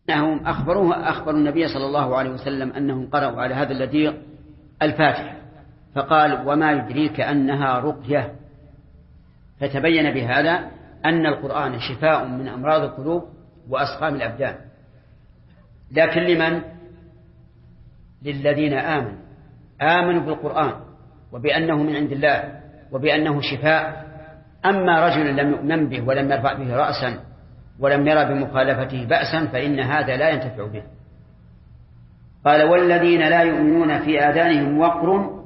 أنهم أخبروا النبي صلى الله عليه وسلم أنهم قرأوا على هذا الذي الفاتحة، فقال وما يدريك أنها رقية. فتبين بهذا أن القرآن شفاء من أمراض القلوب وأسقام الأبدان، لكن لمن؟ للذين آمنوا بالقرآن وبأنه من عند الله وبأنه شفاء. أما رجل لم يؤمن به ولم يرفع به رأسا ولم يرى بمخالفته بأسا فإن هذا لا ينتفع به. قال والذين لا يؤمنون في آذانهم وقر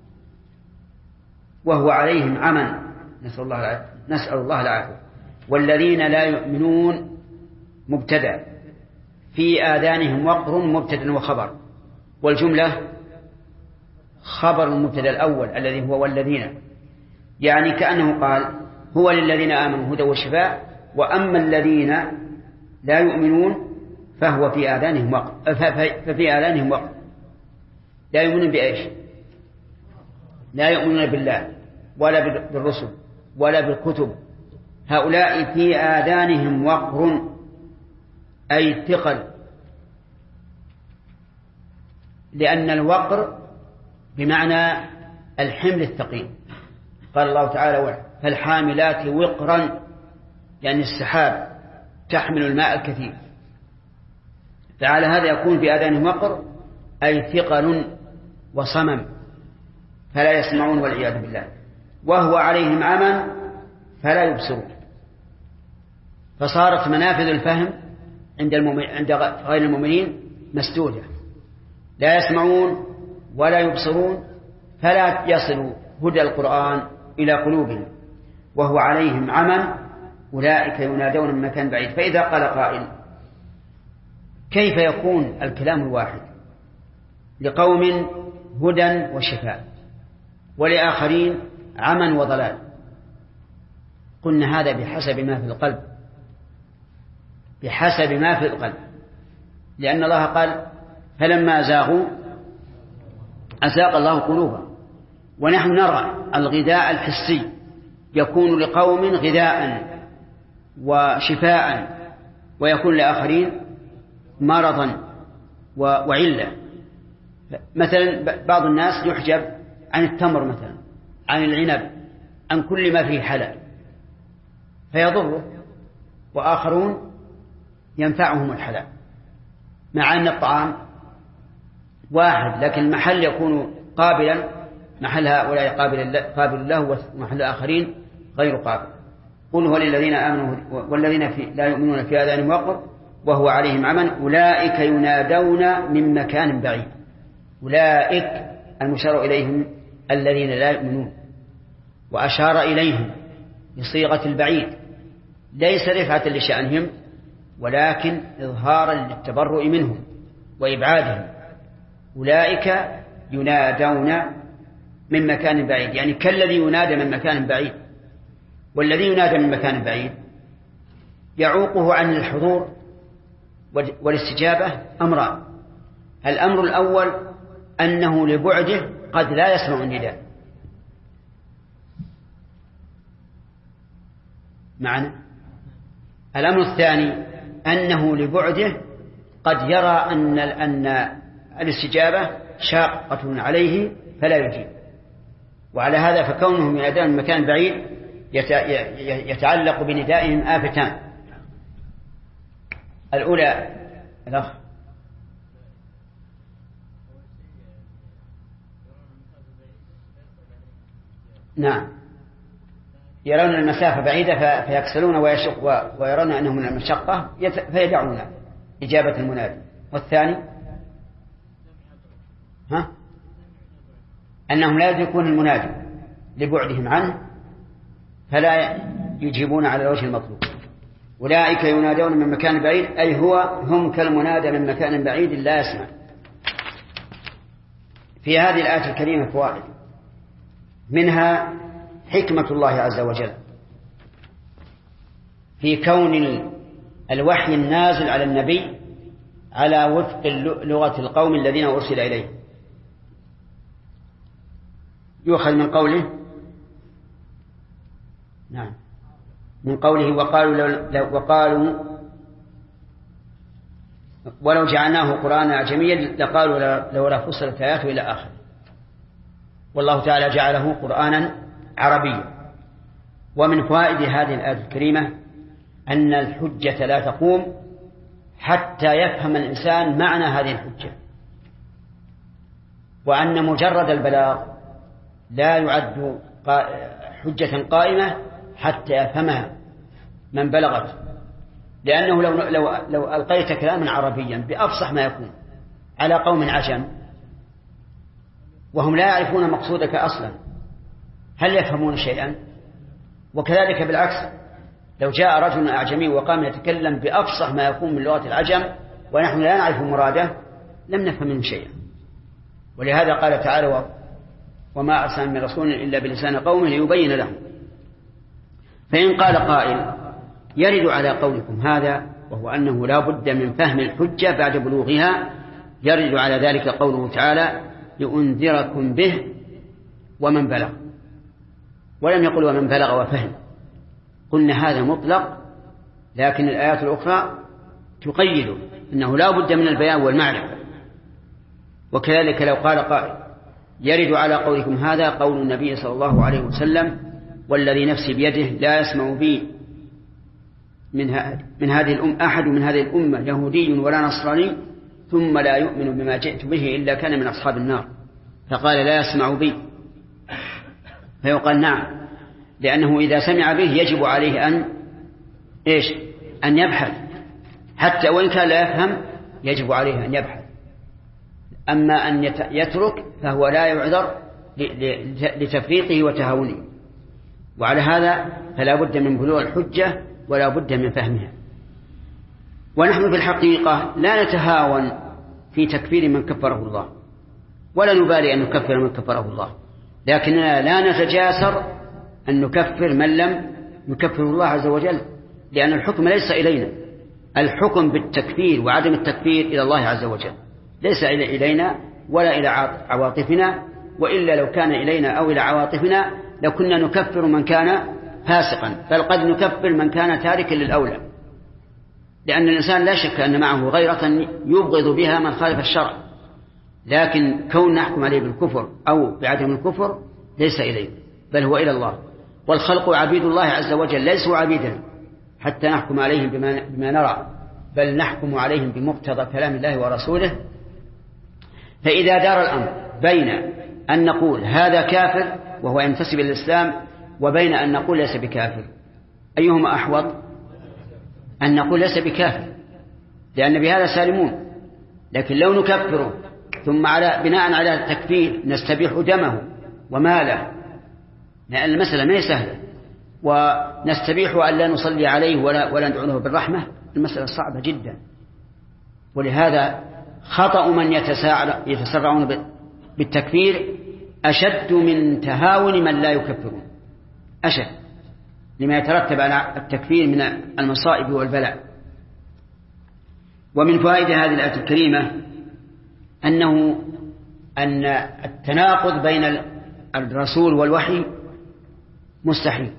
وهو عليهم عمى، نسأل الله العافية. والذين لا يؤمنون مبتدأ، في آذانهم وقر مبتدأ وخبر، والجملة خبر المبتدأ الأول الذي هو والذين، يعني كأنه قال هو للذين آمنوا هدى وشفاء، وأما الذين لا يؤمنون فهو في آذانهم وقر، ففي آذانهم وقر. لا يؤمنون بإيش؟ لا يؤمنون بالله ولا بالرسل ولا بالكتب، هؤلاء في آذانهم وقر أي ثقل، لأن الوقر بمعنى الحمل الثقيل. قال الله تعالى فالحاملات وقرا، يعني السحاب تحمل الماء الكثير، فعلى هذا يكون في آذانهم وقر أي ثقل وصمم فلا يسمعون والعياذ بالله، وهو عليهم عمى فلا يبصرون. فصارت منافذ الفهم عند غير المؤمنين مسدودة، لا يسمعون ولا يبصرون، فلا يصل هدى القرآن إلى قلوبهم. وهو عليهم عمى أولئك ينادون من مكان بعيد. فإذا قال قائل كيف يكون الكلام الواحد لقوم هدى وشفاء ولآخرين عمى وضلال؟ قلنا هذا بحسب ما في القلب، بحسب ما في القلب، لأن الله قال فلما زاغوا أزاغ الله قلوبهم. ونحن نرى الغذاء الحسي يكون لقوم غذاء وشفاء، ويكون لآخرين مرضا وعلة. مثلا بعض الناس يحجب عن التمر مثلا، عن العنب، عن كل ما فيه حلال فيضره، وآخرون ينفعهم الحلال، مع أن الطعام واحد لكن المحل يكون قابلا، محل هؤلاء قابل الله ومحل الآخرين غير قابل. قل هو للذين آمنوا والذين لا يؤمنون في آذانهم وقر وهو عليهم عمى أولئك ينادون من مكان بعيد. أولئك المشار إليهم الذين لا يؤمنون، وأشار إليهم بصيغة البعيد ليس رفعة لشأنهم ولكن إظهارا للتبرؤ منهم وإبعادهم. أولئك ينادون من مكان بعيد، يعني كالذي ينادى من مكان بعيد. والذي ينادى من مكان بعيد يعوقه عن الحضور والاستجابة أمران. الأمر الأول أنه لبعده قد لا يسمع النداء معنا. الأمر الثاني أنه لبعده قد يرى أن الاستجابة شاقة عليه فلا يجيب. وعلى هذا فكونهم ينادون من مكان بعيد يتعلق بندائهم آفتان. الأولى الأخ نعم، يرون المسافة بعيدة فيكسلون ويرون أنهم من المشقة فيدعون إجابة المنادي. والثاني أنهم لا يدركون المنادي لبعدهم عنه فلا يجيبون على الوجه المطلوب. أولئك ينادون من مكان بعيد أي هم كالمنادى من مكان بعيد لا يسمع. في هذه الآية الكريمة فوائد، منها حكمة الله عز وجل في كون الوحي النازل على النبي على وفق لغة القوم الذين أرسل إليه. يؤخذ من قوله نعم، من قوله وقالوا ولو جعلناه قرآنا أعجميا لقالوا لولا فصلت آياته إلى آخر. والله تعالى جعله قرآنا عربيا. ومن فوائد هذه الآية الكريمة أن الحجة لا تقوم حتى يفهم الإنسان معنى هذه الحجة، وأن مجرد البلاغ لا يعد حجة قائمة حتى يفهمها من بلغت، لأنه لو ألقيت كلاما عربيا بأفصح ما يكون على قوم عجم وهم لا يعرفون مقصودك أصلا، هل يفهمون شيئا؟ وكذلك بالعكس، لو جاء رجل أعجمي وقام يتكلم بأفصح ما يكون من لغة العجم ونحن لا نعرف مراده لم نفهم منه شيئا. ولهذا قال تعالى: وما أرسلنا من رسول إلا بلسان قومه ليبين لهم. فإن قال قائل يرد على قولكم هذا، وهو أنه لا بد من فهم الحجة بعد بلوغها، يرد على ذلك قوله تعالى: لأنذركم به ومن بلغ، ولم يقل ومن بلغ وفهم. قلنا هذا مطلق، لكن الآيات الأخرى تقيد أنه لا بد من البيان والمعرفة. وكذلك لو قال قائل يرد على قولكم هذا قول النبي صلى الله عليه وسلم: والذي نفسي بيده لا يسمع بي من هذه الأمة أحد من هذه الأمة يهودي ولا نصراني ثم لا يؤمن بما جئت به إلا كان من أصحاب النار. فقال لا يسمع بي، فيقال نعم، لأنه إذا سمع به يجب عليه أن يبحث، حتى وإن كان لا يفهم يجب عليه أن يبحث. أما أن يترك فهو لا يعذر لتفريطه وتهاونه. وعلى هذا فلا بد من بلوغ الحجة ولا بد من فهمها. ونحن في الحقيقة لا نتهاون في تكفير من كفره الله، ولا نبالي أن نكفر من كفره الله، لكننا لا نتجاسر أن نكفر من لم يكفر الله عز وجل، لأن الحكم ليس إلينا، الحكم بالتكفير وعدم التكفير إلى الله عز وجل، ليس إلينا ولا إلى عواطفنا، وإلا لو كان إلينا أو إلى عواطفنا لكنا نكفر من كان فاسقا، بل قد نكفر من كان تاركا للأولى، لأن الإنسان لا شك أن معه غيرة يبغض بها من خالف الشرع، لكن كون نحكم عليه بالكفر أو بعدم الكفر ليس إليه، بل هو إلى الله. والخلق عبيد الله عز وجل، ليسوا عبيدا حتى نحكم عليهم بما نرى، بل نحكم عليهم بمقتضى كلام الله ورسوله. فإذا دار الأمر بين أن نقول هذا كافر وهو ينتسب إلى الإسلام وبين أن نقول ليس بكافر، أيهما أحوط؟ أن نقول ليس بكافر، لأن بهذا سالمون. لكن لو نكفره ثم بناء على التكفير نستبيح دمه وماله، لأن المسألة ما هي سهلة، ونستبيح أن لا نصلي عليه ولا ندعو له بالرحمة، المسألة صعبة جدا. ولهذا خطأ من يتسرعون بالتكفير أشد من تهاون من لا يكفرون، أشد لما يترتب على التكفير من المصائب والبلاء. ومن فوائد هذه الآية الكريمة أن التناقض بين الرسول والوحي مستحيل.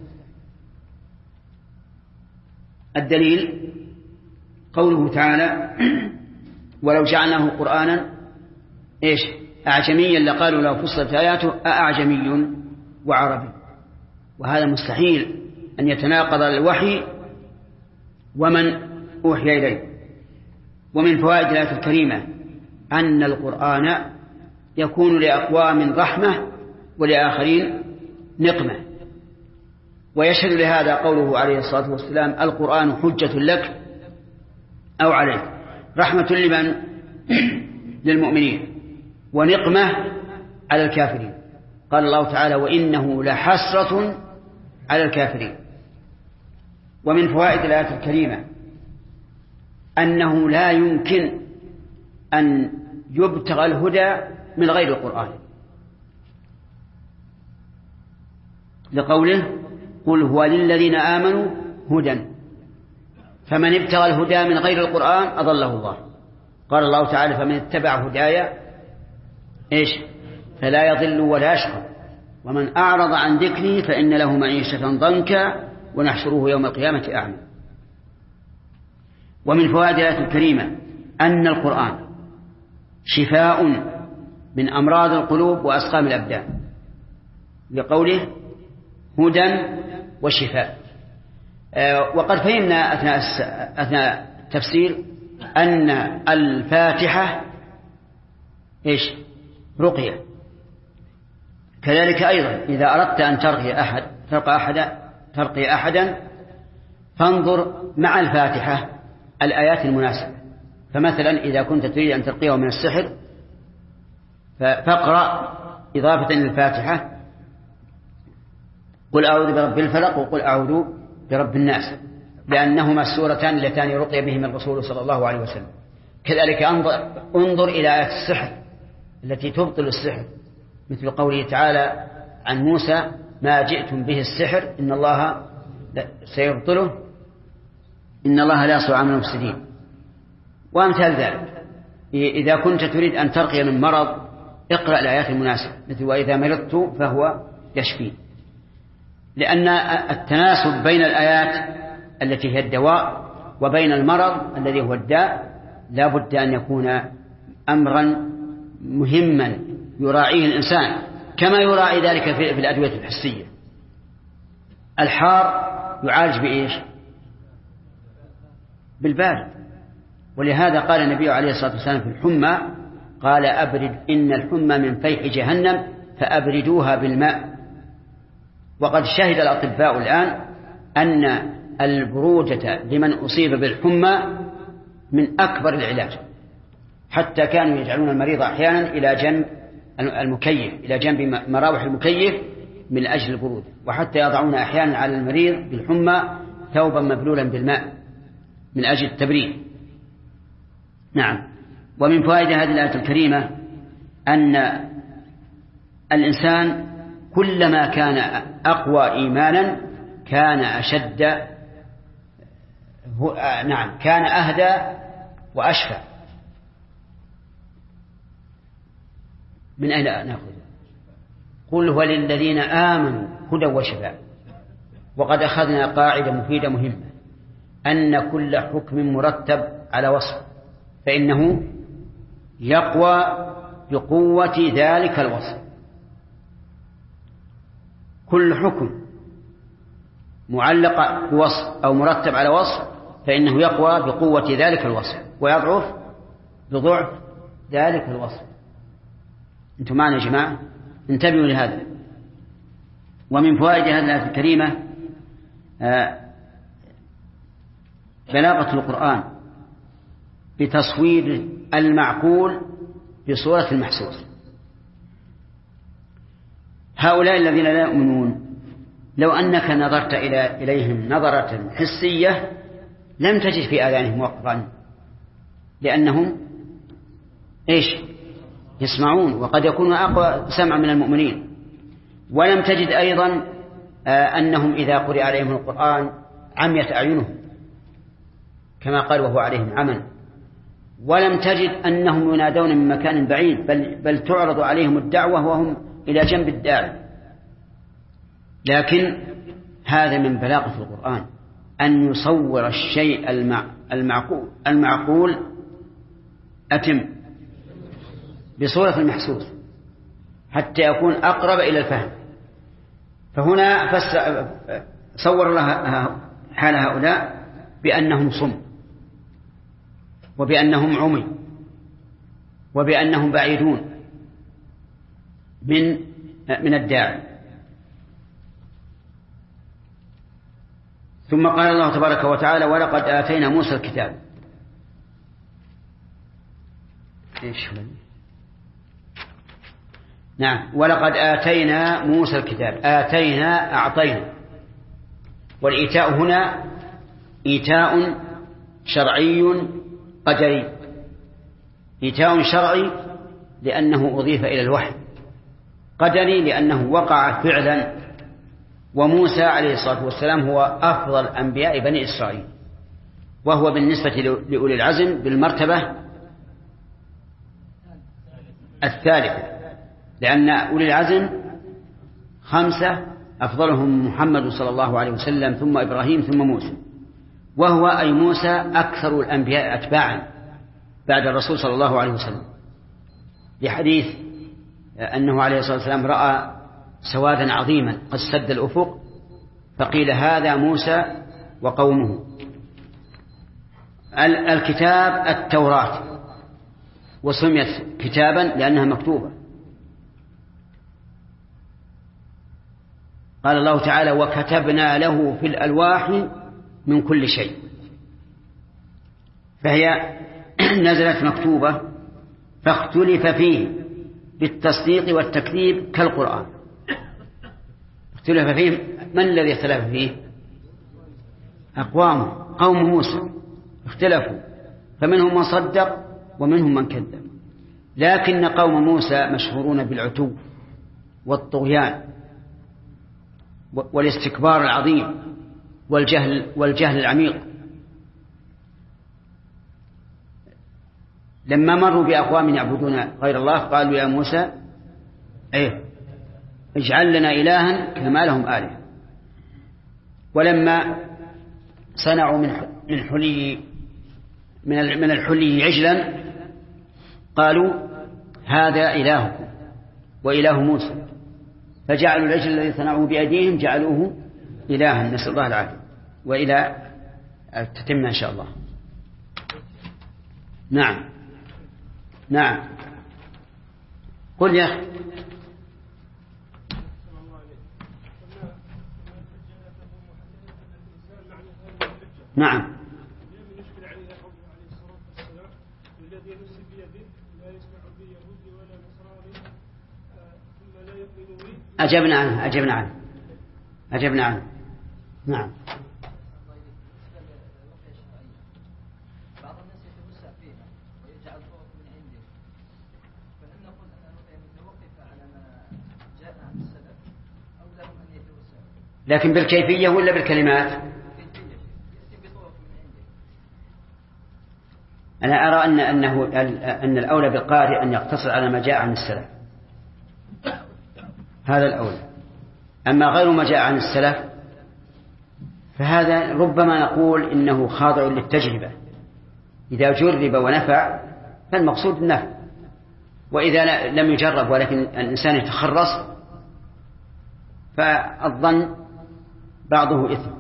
الدليل قوله تعالى: ولو جعلناه قرآنا أعجميا لقالوا لو فصلت آياته أأعجمي وعربي. وهذا مستحيل أن يتناقض الوحي ومن أوحي إليه. ومن فوائد الآية الكريمة أن القرآن يكون لأقوام رحمة ولآخرين نقمة. ويشهد لهذا قوله عليه الصلاة والسلام: القرآن حجة لك أو عليك، رحمة لمن؟ للمؤمنين، ونقمة على الكافرين. قال الله تعالى: وإنه لحسرة على الكافرين. ومن فوائد الآية الكريمة أنه لا يمكن أن يبتغى الهدى من غير القرآن، لقوله: قل هو للذين آمنوا هدى، فمن ابتغى الهدى من غير القرآن أضله الله. قال الله تعالى: فمن اتبع هدايا فلا يضل ولا يشقى، ومن أعرض عن ذكري فإن له معيشة ضنكا ونحشره يوم القيامة أعمى. ومن فوائد الآية الكريمة أن القرآن شفاء من أمراض القلوب وأسقام الأبدان، لقوله هدى وشفاء. وقد فهمنا أثناء التفسير أن الفاتحة إيش؟ رقية. كذلك أيضا إذا أردت أن ترقي أحدا فانظر مع الفاتحة الآيات المناسبة. فمثلا إذا كنت تريد أن ترقيه من السحر فاقرأ إضافة للفاتحة قل أعوذ برب الفلق وقل أعوذ برب الناس، لأنهما السورتان اللتان رقي بهما الرسول صلى الله عليه وسلم. كذلك انظر إلى آيات السحر التي تبطل السحر، مثل قوله تعالى عن موسى ما جئتم به السحر إن الله سيبطله إن الله لا يصلح عمل المفسدين، وأمثال ذلك. إذا كنت تريد أن ترقي من مرض اقرأ الآيات المناسبة، مثل وإذا مرضت فهو يشفي، لأن التناسب بين الآيات التي هي الدواء وبين المرض الذي هو الداء لا بد أن يكون أمرا مهما يراعيه الإنسان، كما يراعي ذلك في الأدوية الحسية. الحار يعالج بإيش؟ بالبارد. ولهذا قال النبي عليه الصلاة والسلام في الحمى قال أبرد إن الحمى من فيح جهنم فأبردوها بالماء. وقد شهد الأطباء الآن أن البرودة لمن أصيب بالحمى من أكبر العلاج، حتى كانوا يجعلون المريض أحيانا إلى جنب المكيف، إلى جنب مراوح المكيف من أجل البرودة، وحتى يضعون أحيانا على المريض بالحمى ثوبا مبلولا بالماء من أجل التبريد. نعم. ومن فوائد هذه الآية الكريمة أن الإنسان كلما كان أقوى إيمانا كان أشد كان أهدى وأشفى. من أين نأخذ؟ قل هو للذين آمنوا هدى وشفاء. وقد أخذنا قاعدة مفيدة مهمة أن كل حكم مرتب على وصف فإنه يقوى بقوة ذلك الوصف. كل حكم معلق بوصف أو مرتب على وصف فإنه يقوى بقوة ذلك الوصف ويضعف بضعف ذلك الوصف. أنتم معنا يا جماعة؟ انتبهوا لهذا. ومن فوائد هذه الآية الكريمة بلاغة القرآن بتصوير المعقول بصورة المحسوس. هؤلاء الذين لا يؤمنون لو أنك نظرت إليهم نظرة حسية لم تجد في آذانهم وقرا، لأنهم إيش؟ يسمعون، وقد يكونوا أقوى سمعا من المؤمنين. ولم تجد أيضا أنهم إذا قرئ عليهم القرآن عميت أعينهم كما قال وهو عليهم عمى. ولم تجد أنهم ينادون من مكان بعيد، بل تعرض عليهم الدعوة وهم إلى جنب الداعي. لكن هذا من بلاغة القرآن أن يصور الشيء المعقول أتم بصورة المحسوس حتى يكون أقرب إلى الفهم. فهنا صور الله حال هؤلاء بأنهم صم وبأنهم عمي وبأنهم بعيدون من الداعي. ثم قال الله تبارك وتعالى ولقد آتينا موسى الكتاب. نعم، ولقد آتينا موسى الكتاب. آتينا أعطينا، والإيتاء هنا إيتاء شرعي قدري. إيتاء شرعي لأنه أضيف إلى الوحي، قدري لأنه وقع فعلا. وموسى عليه الصلاة والسلام هو أفضل أنبياء بني إسرائيل، وهو بالنسبة لأولي العزم بالمرتبة الثالثة، لأن أولي العزم 5 أفضلهم محمد صلى الله عليه وسلم ثم إبراهيم ثم موسى، وهو أي موسى أكثر الأنبياء أتباعا بعد الرسول صلى الله عليه وسلم، لحديث أنه عليه الصلاة والسلام رأى سوادا عظيما قد سد الأفق فقيل هذا موسى وقومه. الكتاب التوراة، وسميت كتابا لأنها مكتوبة. قال الله تعالى وكتبنا له في الألواح من كل شيء، فهي نزلت مكتوبة فاختلف فيه بالتصديق والتكذيب كالقرآن. اختلف فيه، من الذي اختلف فيه؟ أقوام قوم موسى اختلفوا، فمنهم من صدق ومنهم من كذب. لكن قوم موسى مشهورون بالعتو والطغيان والاستكبار العظيم والجهل العميق. لما مروا بأقوام يعبدون غير الله قالوا يا موسى اجعل لنا إلها كما لهم آلهة. ولما صنعوا من الحلي عجلا قالوا هذا إلهكم وإله موسى، فجعلوا العجل الذي صنعوه بأيديهم جعلوه إلها، نسأل الله العافية. وإلى تتمنا إن شاء الله. نعم قل يا أخي. نعم أجبنا عنه. نعم. بعض الناس يتوسع فيها ويجعل طرق من عنده، فهل نقول أن الرقية متوقفة على ما جاء عن السلف أو لهم أن يتوسعوا؟ لكن بالكيفية ولا بالكلمات؟ أنا أرى أن الأولى بالقارئ أن يقتصر على ما جاء عن السلف، هذا الأولى. أما غير ما جاء عن السلف فهذا ربما نقول إنه خاضع للتجربة، إذا جرب ونفع فالمقصود النفع، وإذا لم يجرب ولكن الإنسان يتخرص فالظن بعضه إثم.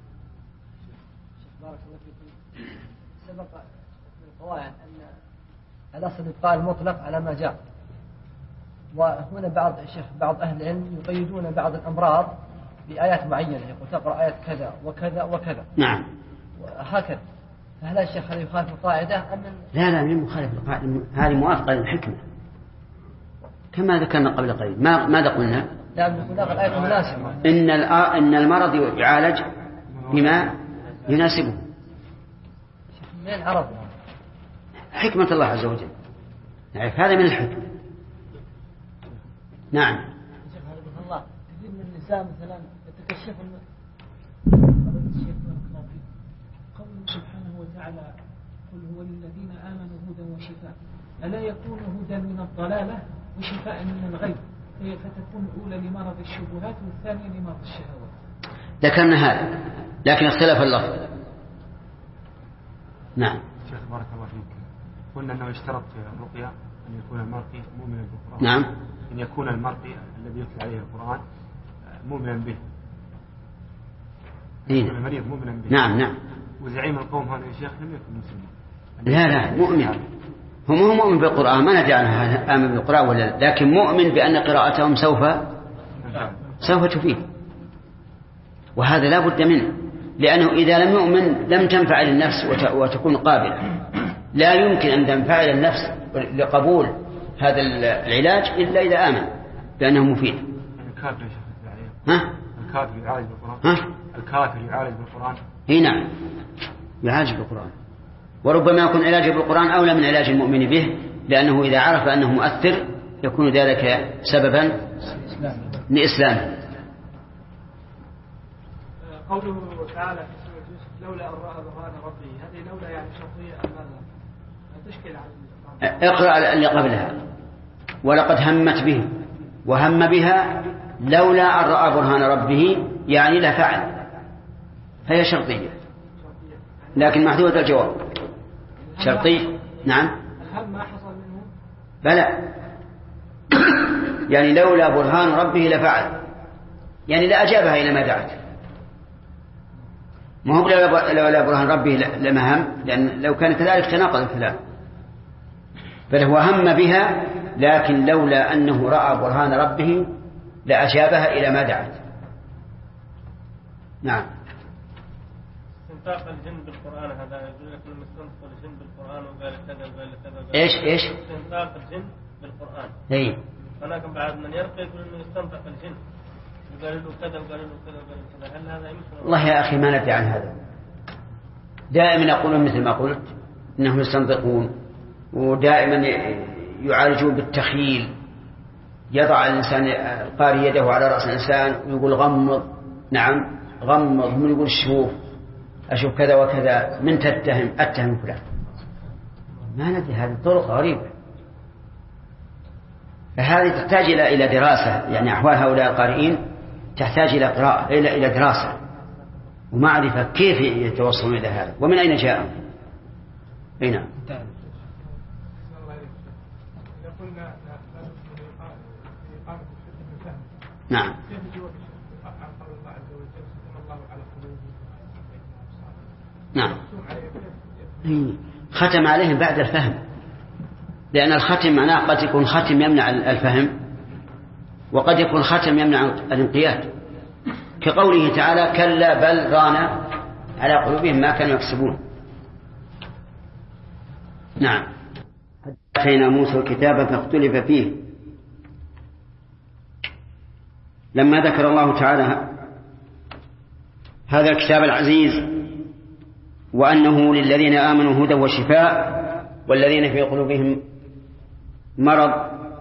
سبق من القواعد أن الأصل إبقاء المطلق على ما جاء، وهنا بعض أهل العلم يقيدون بعض الأمراض بآيات معينة، يقول تقرأ آيات كذا وكذا وكذا. نعم. هكذا. فهل الشيخ هذا يخالف القاعدة أم؟ لا من مخالف القاعدة، هذه موافقة للحكمة كما ذكرنا قبل قليل. ماذا قلنا؟ لا نقول الآية مناسبة. إن المرض يعالج بما يناسبه. من العرب حكمة الله عز وجل، نعرف هذا من الحكمة. نعم. الله كثير من النساء مثلا يتكشفن قوله سبحانه وتعالى قل هو للذين آمنوا هدى وشفاء، ألا يكون هدى من الضلالة وشفاء من الغي، فتكون الأولى لمرض الشبهات والثانية لمرض الشهوات. ذكرنا هذا لكن اختلف اللفظ. نعم. شيخ بارك الله فيك، قلنا أنه يشترط في الرقية أن يكون المرقي مؤمنا بالقرآن. نعم. أن يكون المرقي الذي يتلى عليه القرآن مؤمنا به. يكون المريض مؤمنا به. نعم. وزعيم القوم هذا يا شيخ لم يكن مسلما. لا مؤمن، هم مؤمن بالقرآن، ما ندري عنه آمن بالقرآن ولا لا، لكن مؤمن بأن قراءتهم سوف تفيد، وهذا لا بد منه، لأنه إذا لم يؤمن لم تنفعل النفس وتكون قابلة. لا يمكن أن تنفعل النفس لقبول هذا العلاج إلا إذا آمن بأنه مفيد. الكافر يا شيخ الكافر يعالج بالقرآن. الكافر يعالج بالقرآن. نعم يعالج بالقرآن، وربما يكون علاجه بالقرآن أولى من علاج المؤمن به، لأنه إذا عرف أنه مؤثر يكون ذلك سببا لإسلامه. قوله تعالى في سورة يوسف لولا أن رأى برهان ربه، هذه لولا يعني شرطية أم ماذا؟ تشكل على اقرأ اللي قبلها ولقد همت به وهم بها لولا أن رأى برهان ربه، يعني لا فعل، هي شرطية لكن محذوفة الجواب. شرطي نعم. هل ما حصل منه؟ بلى. يعني لولا برهان ربه لفعل، يعني لأجابها إلى ما دعت. ما هو لولا برهان ربه لما هم، لأن لو كان كذلك تناقض الكلام. بل هو هم بها، لكن لولا أنه رأى برهان ربه لأجابها إلى ما دعت. نعم. استنطاق الجن بالقرآن هذا يقول لك لما استنطق الجن بالقرآن وقال كذا وقال كذا وقال إيش استنطاق الجن بالقرآن. إيه. ولكن بعد من يرقى يقول إنه استنطق الجن وقال له كذا وقال له كذا وقال له كذا. هل هذا يمكن؟ والله يا أخي ما ندري عن هذا. دائما يقولون مثل ما قلت إنهم يستنطقون، ودائما يعالجون بالتخيل. يضع الإنسان القارئ يده على رأس الإنسان ويقول غمض. نعم غمض. هم يقول أشوف كذا وكذا. من أتهم فلان. ما ندري، هذه طرق غريبة. فهذه تحتاج إلى دراسة، يعني أحوال هؤلاء القارئين تحتاج إلى قراءة، إلى دراسة ومعرفة كيف يتوصلون إلى هذا ومن أين جاءوا. نعم. نعم. نعم. ختم عليهم بعد الفهم، لأن الختم معناه قد يكون ختم يمنع الفهم، وقد يكون ختم يمنع الانقياد، كقوله تعالى كلا بل ران على قلوبهم ما كانوا يكسبون. نعم. آتينا موسى الكتاب فاختلف فيه. لما ذكر الله تعالى هذا الكتاب العزيز وأنه للذين آمنوا هدى وشفاء والذين في قلوبهم مرض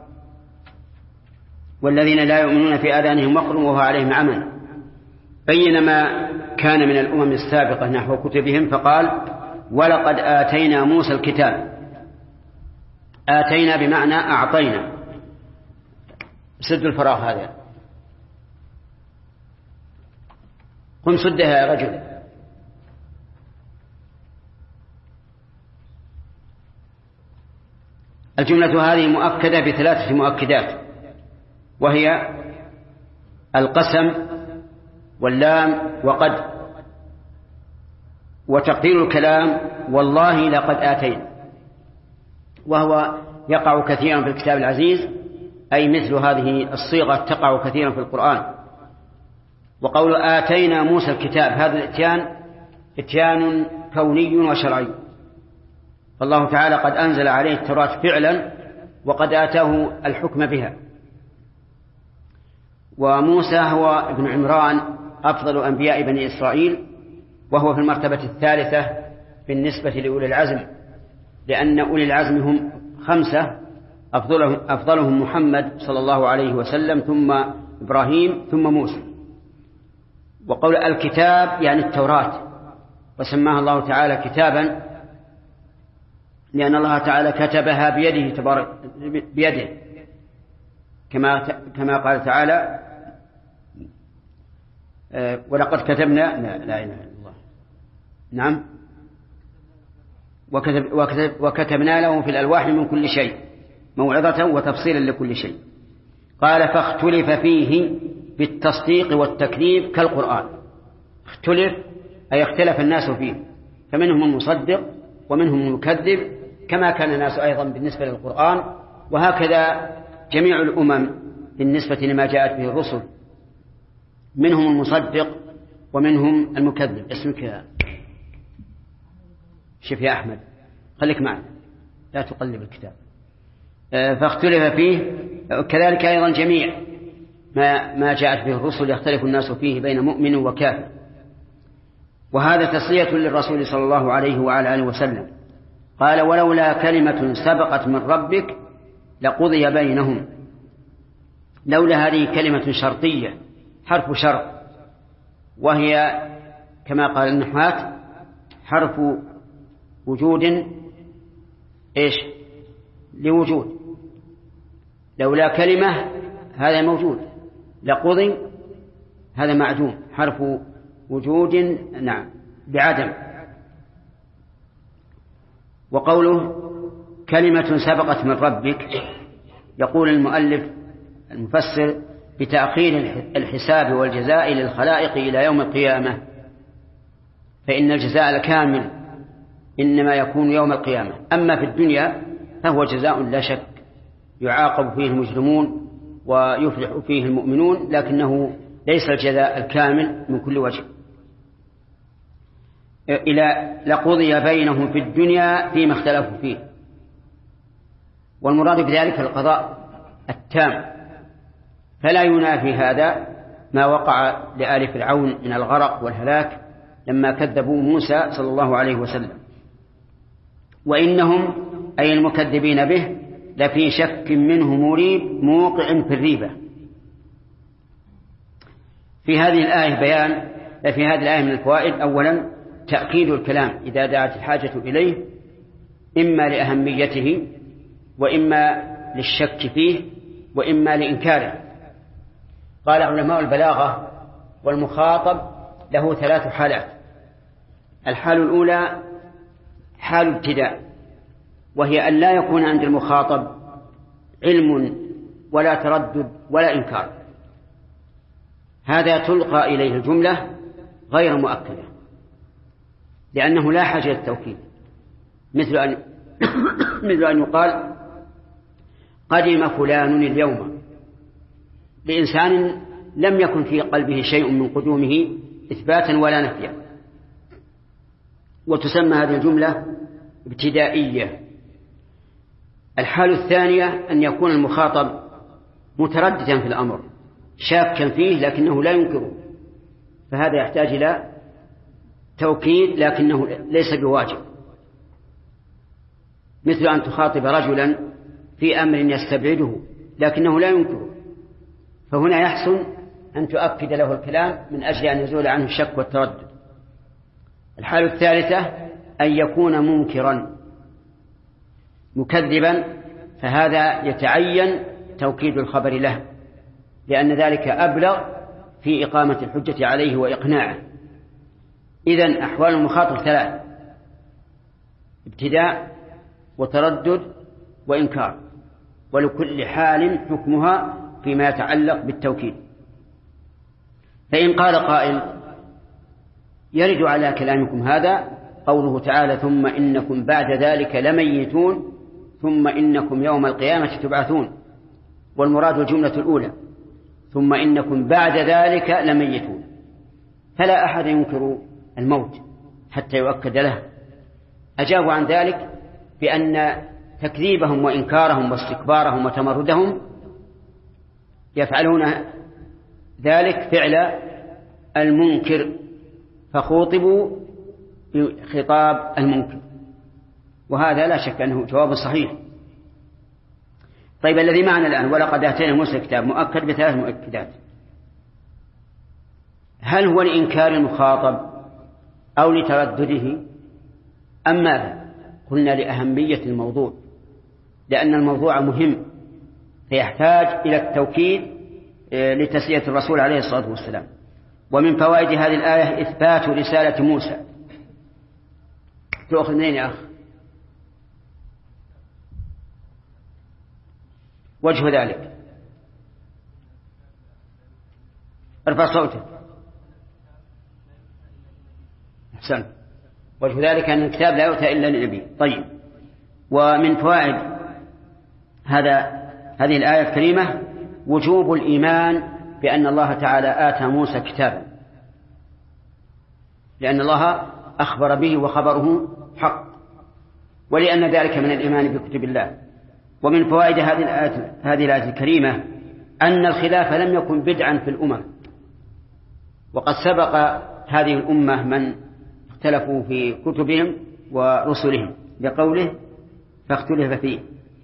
والذين لا يؤمنون في آذانهم وقر وهو عليهم عمى، بين ما كان من الأمم السابقة نحو كتبهم، فقال ولقد آتينا موسى الكتاب. آتينا بمعنى أعطينا. سد الفراغ هذا. قم سدها يا رجل. الجملة هذه مؤكدة بثلاثة مؤكدات، وهي القسم واللام وقد. وتقدير الكلام والله لقد آتينا، وهو يقع كثيرا في الكتاب العزيز، أي مثل هذه الصيغة تقع كثيرا في القرآن. وقول آتينا موسى الكتاب هذا الاتيان اتيان كوني وشرعي، فالله تعالى قد أنزل عليه التوراة فعلا وقد آتاه الحكم بها. وموسى هو ابن عمران أفضل أنبياء بني إسرائيل، وهو في المرتبة الثالثة بالنسبة لأولي العزم، لأن أولي العزم هم 5 أفضلهم محمد صلى الله عليه وسلم ثم إبراهيم ثم موسى. وقول الكتاب يعني التوراة، وسماها الله تعالى كتابا لأن الله تعالى كتبها بيده كما قال تعالى ولقد كتبنا لا إله إلا الله. نعم. وكتبنا له في الألواح من كل شيء موعظة وتفصيلا لكل شيء. قال فاختلف فيه بالتصديق والتكذيب كالقرآن. اختلف أي اختلف الناس فيه، فمنهم المصدق ومنهم المكذب، كما كان الناس أيضا بالنسبة للقرآن، وهكذا جميع الأمم بالنسبة لما جاءت به الرسل، منهم المصدق ومنهم المكذب. اسمك يا شوف يا أحمد، خليك معنا لا تقلب الكتاب. فاختلف فيه كذلك أيضا جميع ما جاءت به الرسل يختلف الناس فيه بين مؤمن وكافر. وهذا تسلية للرسول صلى الله عليه وعلى آله وسلم. قال ولولا كلمة سبقت من ربك لقضي بينهم. لولا هذه كلمة شرطية حرف شرط، وهي كما قال النحاة حرف وجود إيش لوجود. لولا كلمة هذا موجود، لقضي هذا معدوم، حرف وجود نعم بعدم. وقوله كلمة سبقت من ربك. يقول المؤلف المفسر بتأخير الحساب والجزاء للخلائق إلى يوم القيامة، فإن الجزاء الكامل إنما يكون يوم القيامة، أما في الدنيا فهو جزاء لا شك يعاقب فيه المجرمون ويفلح فيه المؤمنون، لكنه ليس الجزاء الكامل من كل وجه. إلى لقضي بينهم في الدنيا فيما اختلفوا فيه، والمراد بذلك القضاء التام، فلا ينافي هذا ما وقع لآل فرعون من الغرق والهلاك لما كذبوا موسى صلى الله عليه وسلم، وإنهم أي المكذبين به لفي شك منه مريب موقع في الريبة. في هذه الآية من الفوائد: أولا تأكيد الكلام إذا دعت الحاجة إليه، إما لأهميته وإما للشك فيه وإما لإنكاره. قال علماء البلاغة: والمخاطب له 3 حالات. الحال الأولى حال ابتداء، وهي أن لا يكون عند المخاطب علم ولا تردد ولا إنكار، هذا تلقى إليه الجملة غير مؤكدة لأنه لا حاجة للتوكيد، مثل أن يقال قدم فلان اليوم لإنسان لم يكن في قلبه شيء من قدومه إثباتا ولا نفيا، وتسمى هذه الجملة ابتدائية. الحال الثانية أن يكون المخاطب مترددا في الأمر شاكا فيه لكنه لا ينكره، فهذا يحتاج إلى توكيد لكنه ليس بواجب، مثل أن تخاطب رجلا في أمر يستبعده لكنه لا ينكره، فهنا يحسن أن تؤكد له الكلام من أجل أن يزول عنه الشك والتردد. الحالة الثالثة أن يكون منكرا مكذبا، فهذا يتعين توكيد الخبر له، لأن ذلك أبلغ في إقامة الحجة عليه وإقناعه. إذن أحوال المخاطب 3: ابتداء وتردد وإنكار، ولكل حال حكمها فيما يتعلق بالتوكيد. فإن قال قائل: يرد على كلامكم هذا قوله تعالى: ثم إنكم بعد ذلك لميتون ثم إنكم يوم القيامة تبعثون، والمراد الجملة الأولى ثم إنكم بعد ذلك لميتون، فلا أحد ينكر الموت حتى يؤكد له. أجابوا عن ذلك بأن تكذيبهم وإنكارهم واستكبارهم وتمردهم يفعلون ذلك فعل المنكر، فخوطبوا بخطاب المنكر، وهذا لا شك أنه جواب صحيح. طيب، الذي معنا الآن: ولقد آتينا موسى الكتاب مؤكد ب3 مؤكدات، هل هو لإنكار المخاطب أو لتردده أم ماذا؟ قلنا لأهمية الموضوع، لأن الموضوع مهم فيحتاج إلى التوكيد لتسلية الرسول عليه الصلاة والسلام. ومن فوائد هذه الآية إثبات رسالة موسى. تأخذ منين يا أخ؟ وجه ذلك، ارفع صوتك. أحسن. وجه ذلك أن الكتاب لا يؤتى إلا للنبي. طيب، ومن فوائد هذه الآية الكريمة وجوب الإيمان بأن الله تعالى آتى موسى كتابا، لأن الله أخبر به وخبره حق، ولأن ذلك من الإيمان بكتب الله. ومن فوائد هذه الآية الكريمة أن الخلاف لم يكن بدعا في الأمم، وقد سبق هذه الأمة من اختلفوا في كتبهم ورسلهم بقوله فاختلف فيه.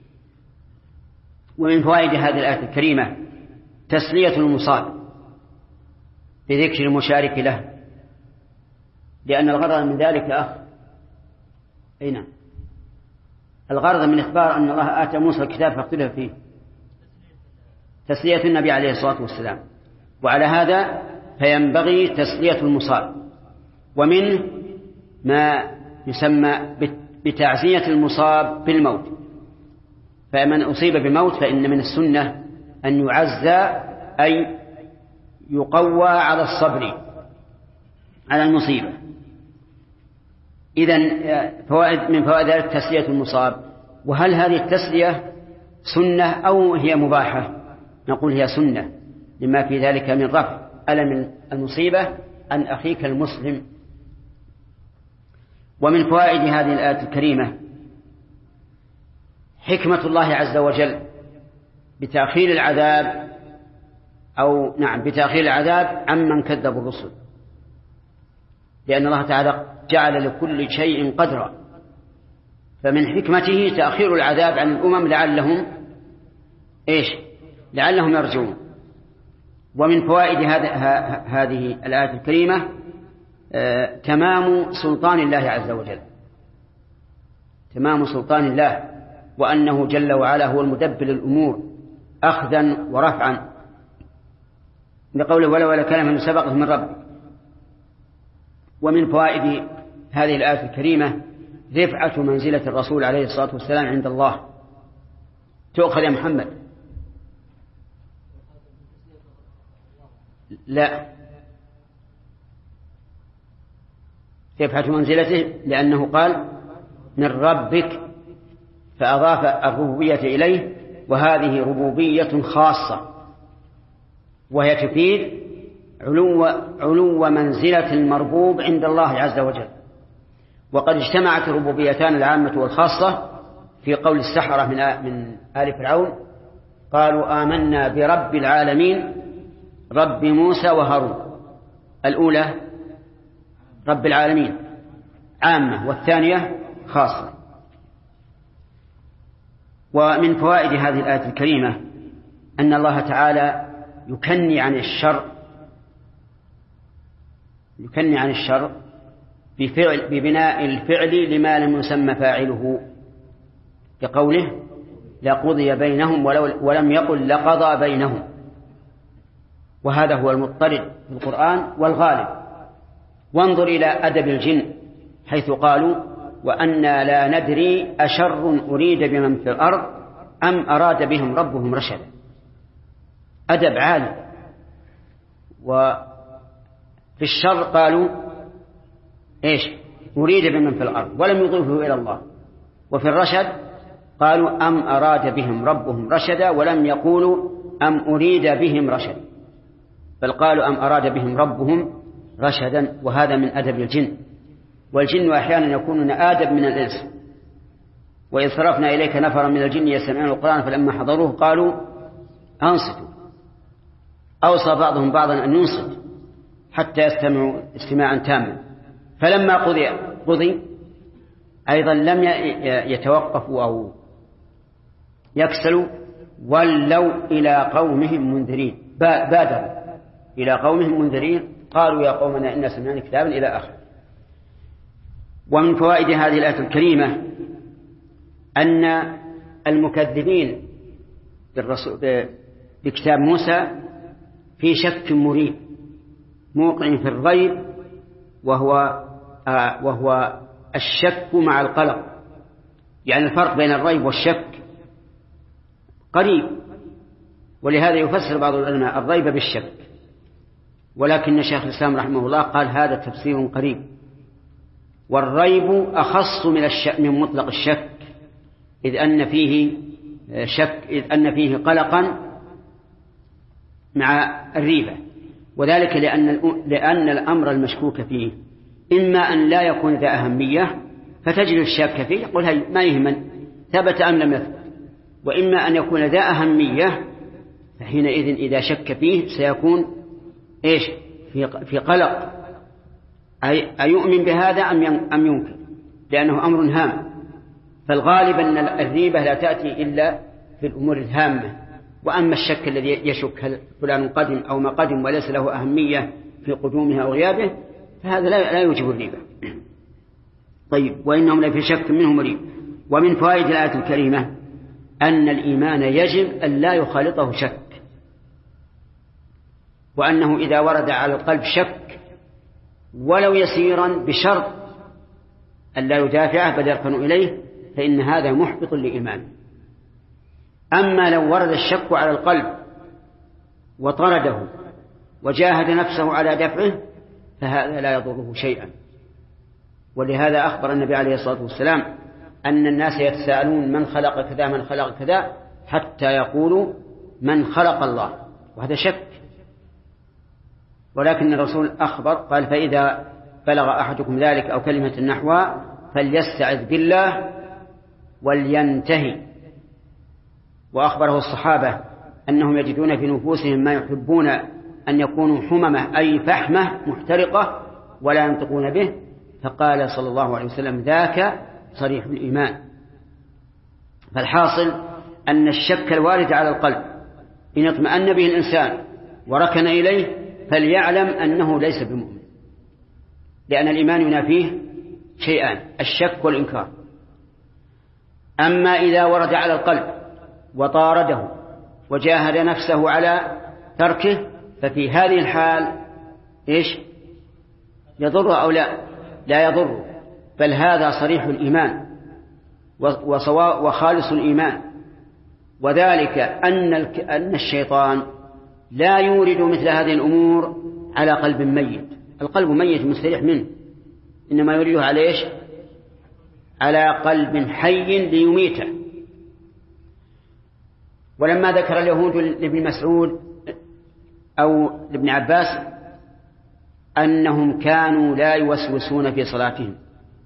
ومن فوائد هذه الآية الكريمة تسلية المصاب بذكر المشارك له، لأن الغرض من ذلك يا أخ أين الغرض من إخبار أن الله آتى موسى الكتاب فاختلف فيه تسلية النبي عليه الصلاة والسلام، وعلى هذا فينبغي تسلية المصاب. ومنه ما يسمى بتعزية المصاب بالموت، فمن أصيب بموت فإن من السنة أن يعزى أي يقوى على الصبر على المصيبة. إذن من فوائد ذلك تسلية المصاب. وهل هذه التسلية سنة أو هي مباحة؟ نقول هي سنة، لما في ذلك من رفع ألم المصيبة عن أخيك المسلم. ومن فوائد هذه الآية الكريمة حكمة الله عز وجل بتأخير العذاب بتأخير العذاب عمن كذبوا الرسل، لأن الله تعالى جعل لكل شيء قدرا، فمن حكمته تأخير العذاب عن الأمم لعلهم يرجعون. ومن فوائد هذه الآية الكريمة تمام سلطان الله عز وجل، تمام سلطان الله، وأنه جل وعلا هو المدبر الأمور أخذا ورفعا، لقوله ولا كلمة سبقت من ربك. ومن فوائد هذه الآية الكريمة رفعة منزلة الرسول عليه الصلاة والسلام عند الله. تؤخذ يا محمد؟ لا، رفعة منزلته لأنه قال من ربك فأضاف الربوبية إليه، وهذه ربوبية خاصة وهي تفيد علو منزلة المربوب عند الله عز وجل. وقد اجتمعت الربوبيتان العامة والخاصة في قول السحرة من آل فرعون قالوا آمنا برب العالمين رب موسى وهارون. الأولى رب العالمين عامة والثانية خاصة. ومن فوائد هذه الآية الكريمة أن الله تعالى يكني عن الشر ببناء الفعل لما لم يسمى فاعله، كقوله لقضي بينهم ولم يقل لقضى بينهم. وهذا هو المضطرد في القرآن والغالب. وانظر إلى أدب الجن حيث قالوا وأنا لا ندري أشر أريد بمن في الأرض أم أراد بهم ربهم رشدا. أدب عالي. وفي الشر قالوا أريد بمن في الأرض ولم يضيفه إلى الله. وفي الرشد قالوا أم أراد بهم ربهم رشدا ولم يقولوا أم أريد بهم رشدا، بل قالوا أم أراد بهم ربهم رشدا. وهذا من أدب الجن. والجن أحيانا يكونون آدب من الإنس. وإذ صرفنا إليك نفرا من الجن يستمعون القرآن فلما حضروه قالوا أنصتوا. أوصى بعضهم بعضا أن ينصت حتى يستمعوا استماعا تاما. فلما قضي أيضا لم يتوقفوا أو يكسلوا، ولوا إلى قومهم منذرين، بادروا إلى قومهم منذرين قالوا يا قومنا إنا سمعنا كتابا إلى آخر. ومن فوائد هذه الآية الكريمة أن المكذبين بكتاب موسى في شك مريب موقع في الريب، وهو الشك مع القلق. يعني الفرق بين الريب والشك قريب، ولهذا يفسر بعض العلماء الريب بالشك، ولكن شيخ الإسلام رحمه الله قال هذا تفسير قريب، والريب أخص من مطلق الشك، إذ أن فيه قلقا مع الريبة. وذلك لأن الأمر المشكوك فيه إما أن لا يكون ذا أهمية فتجد الشاك فيه يقول هاي ما يهمن ثبت أم لم يثبت، وإما أن يكون ذا أهمية فحينئذ إذا شك فيه سيكون في قلق، أيؤمن بهذا أم ينكر، لأنه أمر هام. فالغالب أن الريبة لا تأتي إلا في الأمور الهامة. وأما الشك الذي يشك هل فلان قدم أو ما قدم وليس له أهمية في قدومه أو غيابه فهذا لا يوجب الريبة. طيب، وإنهم لفي شك منه مريب. ومن فوائد الآية الكريمة أن الإيمان يجب أن لا يخالطه شك، وأنه إذا ورد على القلب شك ولو يسيرا بشرط أن لا يدافعه بل يركن إليه فإن هذا محبط لإيمانه. أما لو ورد الشك على القلب وطرده وجاهد نفسه على دفعه فهذا لا يضره شيئا. ولهذا أخبر النبي عليه الصلاة والسلام أن الناس يتساءلون من خلق كذا من خلق كذا حتى يقولوا من خلق الله، وهذا شك. ولكن الرسول أخبر قال فإذا بلغ أحدكم ذلك أو كلمة نحوها فليستعذ بالله ولينتهي. وأخبره الصحابة أنهم يجدون في نفوسهم ما يحبون أن يكونوا حممة أي فحمة محترقة ولا ينطقون به، فقال صلى الله عليه وسلم ذاك صريح الإيمان. فالحاصل أن الشك الوارد على القلب إن اطمأن به الإنسان وركن إليه فليعلم أنه ليس بمؤمن، لأن الإيمان ينافيه شيئان: الشك والإنكار. أما إذا ورد على القلب وطارده وجاهد نفسه على تركه ففي هذه الحال إيش؟ يضر أو لا يضر، بل هذا صريح الإيمان وخالص الإيمان. وذلك أن الشيطان لا يورد مثل هذه الأمور على قلب ميت. القلب ميت مستريح منه، إنما يريده على إيش؟ على قلب حي ليميته. ولما ذكر اليهود لابن مسعود أو لابن عباس أنهم كانوا لا يوسوسون في صلاتهم،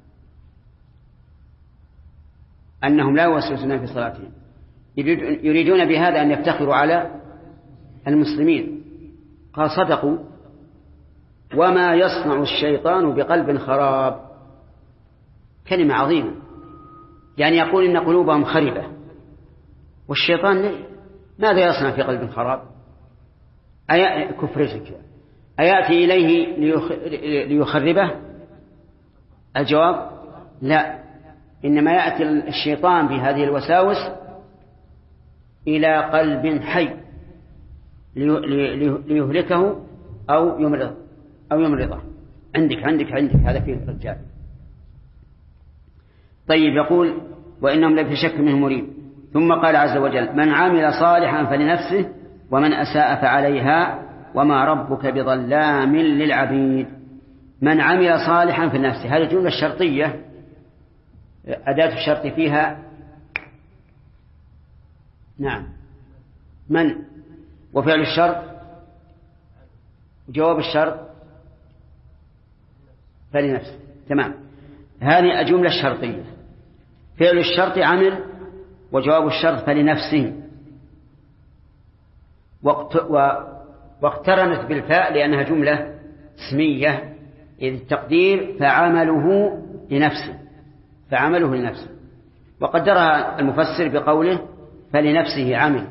يريدون بهذا أن يفتخروا على المسلمين، قال صدقوا وما يصنع الشيطان بقلب خراب. كلمة عظيمة، يعني يقول إن قلوبهم خربة، والشيطان ماذا يصنع في قلب خراب؟ كفرتك أيأتي إليه ليخربه؟ الجواب لا، إنما يأتي الشيطان بهذه الوساوس إلى قلب حي ليهلكه أو يمرضه. عندك هذا فيه الرجال. طيب، يقول وإنهم لفي شك منه مريب. ثم قال عز وجل من عمل صالحا فلنفسه ومن أساء فعليها وما ربك بظلام للعبيد. من عمل صالحا فلنفسه، هذه الجملة الشرطية أداة الشرط فيها نعم من، وفعل الشرط وجواب الشرط فلنفسه. تمام، هذه الجملة الشرطية. فعل الشرط عمل وجواب الشرط فلنفسه، واقترنت بالفاء لأنها جملة اسمية، إذ التقدير فعمله لنفسه. وقدرها المفسر بقوله فلنفسه عمل.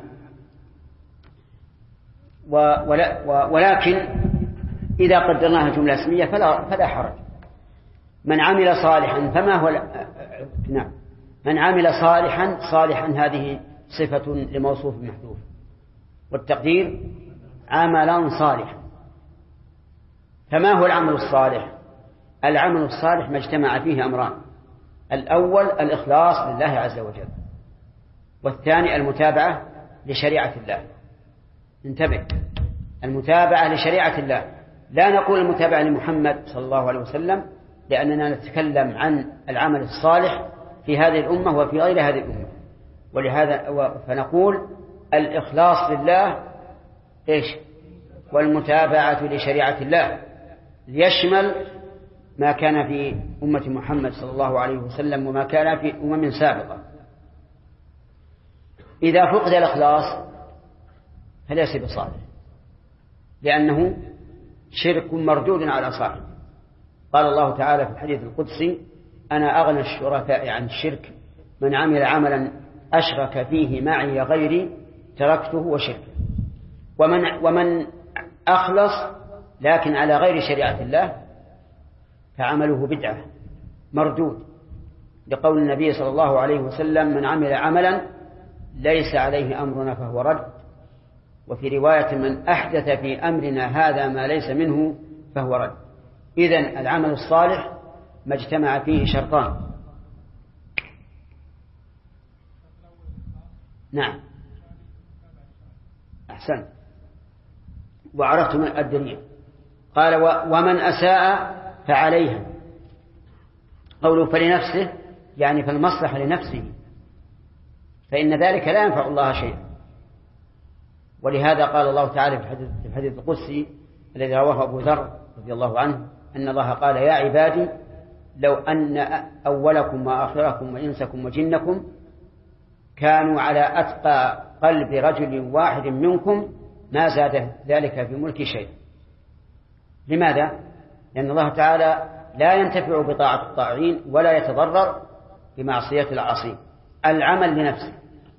ولكن إذا قدرناها جملة اسمية فلا حرج. من عمل صالحا فما هو نعم، من عمل صالحا هذه صفة لموصوف محذوف، والتقدير عملا صالحا. فما هو العمل الصالح؟ العمل الصالح ما اجتمع فيه أمران: الأول الإخلاص لله عز وجل، والثاني المتابعة لشريعة الله. انتبه، المتابعة لشريعة الله، لا نقول المتابعة لمحمد صلى الله عليه وسلم، لأننا نتكلم عن العمل الصالح في هذه الأمة وفي غير هذه الأمة. ولهذا فنقول الإخلاص لله إيش؟ والمتابعة لشريعة الله، ليشمل ما كان في أمة محمد صلى الله عليه وسلم وما كان في أمم سابقة. إذا فقد الإخلاص فليس بصالح، لأنه شرك مردود على صاحبه. قال الله تعالى في الحديث القدسي: أنا أغنى الشركاء عن الشرك، من عمل عملا أشرك فيه معي غيري تركته وشركه. ومن أخلص لكن على غير شريعة الله فعمله بدعة مردود، لقول النبي صلى الله عليه وسلم: من عمل عملا ليس عليه أمرنا فهو رد. وفي رواية: من أحدث في أمرنا هذا ما ليس منه فهو رد. إذن العمل الصالح ما اجتمع فيه شرطان. نعم، أحسن وعرفتم الدليل. قال ومن أساء فعليها. قوله فلنفسه يعني فالمصلحة لنفسه، فإن ذلك لا ينفع الله شيئا. ولهذا قال الله تعالى في الحديث القدسي الذي رواه أبو ذر رضي الله عنه أن الله قال يا عبادي لو أن أولكم وآخركم وإنسكم وجنكم كانوا على أتقى قلب رجل واحد منكم ما زاد ذلك في ملك شيء. لماذا؟ لأن الله تعالى لا ينتفع بطاعة الطاعين ولا يتضرر بمعصية العاصين. العمل لنفسه.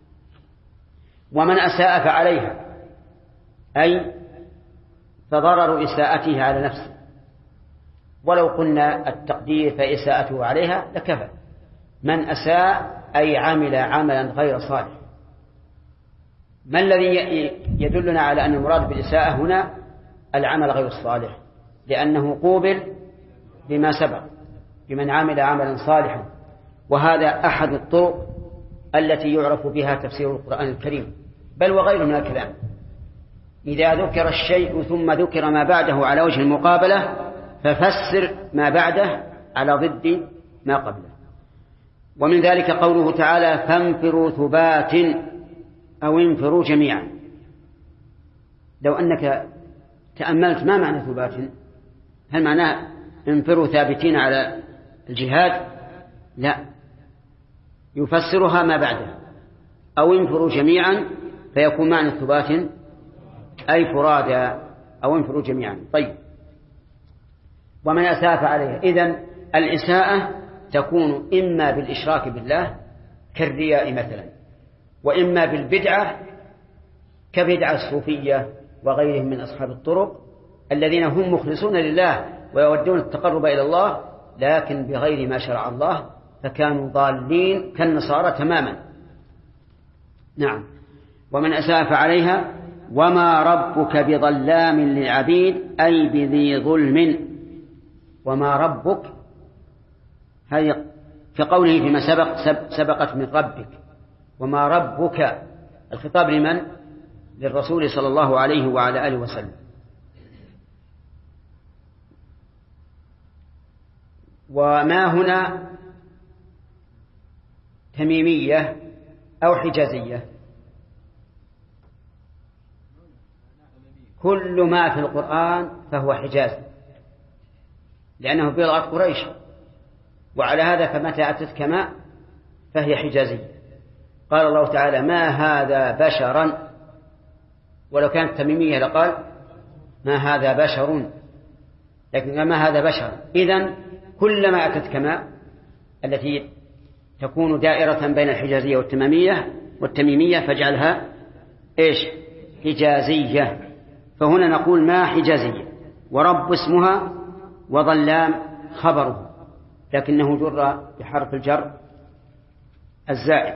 ومن أساء فعليها أي فضرر إساءته على نفسه. ولو قلنا التقدير فإساءته عليها لكفى. من أساء أي عمل عملا غير صالح. ما الذي يدلنا على أن المراد بالإساءة هنا العمل غير الصالح؟ لأنه قوبل بما سبق بمن عمل عملا صالحا. وهذا أحد الطرق التي يعرف بها تفسير القرآن الكريم بل وغيره من الكلام. إذا ذكر الشيء ثم ذكر ما بعده على وجه المقابلة ففسر ما بعده على ضد ما قبله. ومن ذلك قوله تعالى فانفروا ثبات أو انفروا جميعا. لو أنك تأملت ما معنى ثبات؟ هل معناه انفروا ثابتين على الجهاد؟ لا، يفسرها ما بعده أو انفروا جميعا فيكون معنى ثبات أي فرادا أو انفروا جميعا. طيب ومن أساء عليه. إذن الإساءة تكون إما بالإشراك بالله كالرياء مثلا، وإما بالبدعة كبدعة الصوفية وغيرهم من أصحاب الطرق الذين هم مخلصون لله ويودون التقرب إلى الله لكن بغير ما شرع الله فكانوا ضالين كالنصارى تماما. نعم. ومن أساء فعليها وما ربك بظلام للعبيد أي بذي ظلم. وما ربك هذه كقوله فيما سبقت من ربك. وما ربك الخطاب لمن؟ للرسول صلى الله عليه وعلى آله وسلم. وما هنا تميمية أو حجازية؟ كل ما في القرآن فهو حجاز لأنه بلغة قريش، وعلى هذا فمتى أتتك ما فهي حجازية. قال الله تعالى ما هذا بشرا، ولو كانت تميمية لقال ما هذا بشر، لكن ما هذا بشر. إذن كلما أتتك ما التي تكون دائرة بين الحجازية والتميمية فاجعلها إيش؟ حجازية. فهنا نقول ما حجازية، ورب اسمها وظلام خبره لكنه جر بحرف الجر الزائد.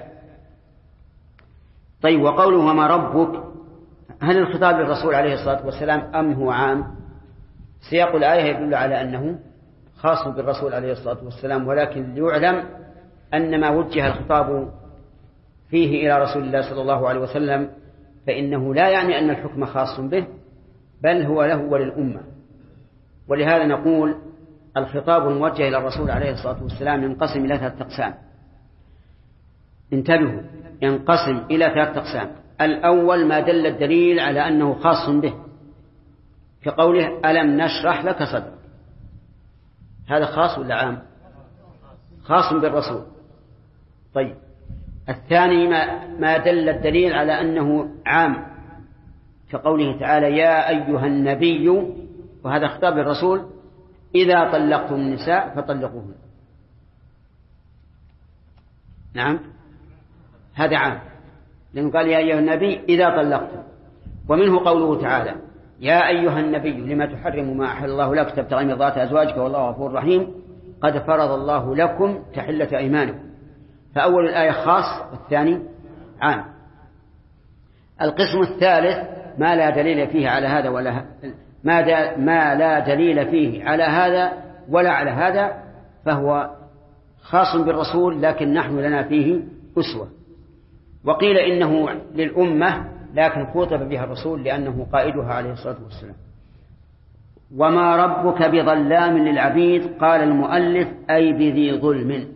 طيب وقوله وما ربك هل الخطاب للرسول عليه الصلاة والسلام أم هو عام؟ سياق الآية يدل على أنه خاص بالرسول عليه الصلاة والسلام، ولكن ليعلم أن ما وجه الخطاب فيه إلى رسول الله صلى الله عليه وسلم فإنه لا يعني أن الحكم خاص به بل هو له وللأمة. ولهذا نقول الخطاب الموجه إلى الرسول عليه الصلاة والسلام ينقسم إلى 3 أقسام. انتبهوا، ينقسم إلى 3 أقسام. الأول ما دل الدليل على أنه خاص به كقوله ألم نشرح لك صدرك، هذا خاص ولا عام؟ خاص بالرسول. طيب الثاني ما دل الدليل على أنه عام كقوله تعالى يا أيها النبي، وهذا خطاب للرسول إذا طلقتم النساء فطلقوهن. نعم هذا عام لأنه قال يا أيها النبي إذا طلقتم. ومنه قوله تعالى يا أيها النبي لما تحرم ما أحل الله لك تبتغي مرضات أزواجك والله غفور رحيم قد فرض الله لكم تحلة أيمانكم. فأول الآية خاص والثاني عام. القسم الثالث ما لا دليل فيه على هذا ولا ما لا دليل فيه على هذا ولا على هذا فهو خاص بالرسول لكن نحن لنا فيه أسوة. وقيل إنه للأمة لكن خاطب بها الرسول لأنه قائدها عليه الصلاة والسلام. وما ربك بظلام للعبيد، قال المؤلف أي بذي ظلم،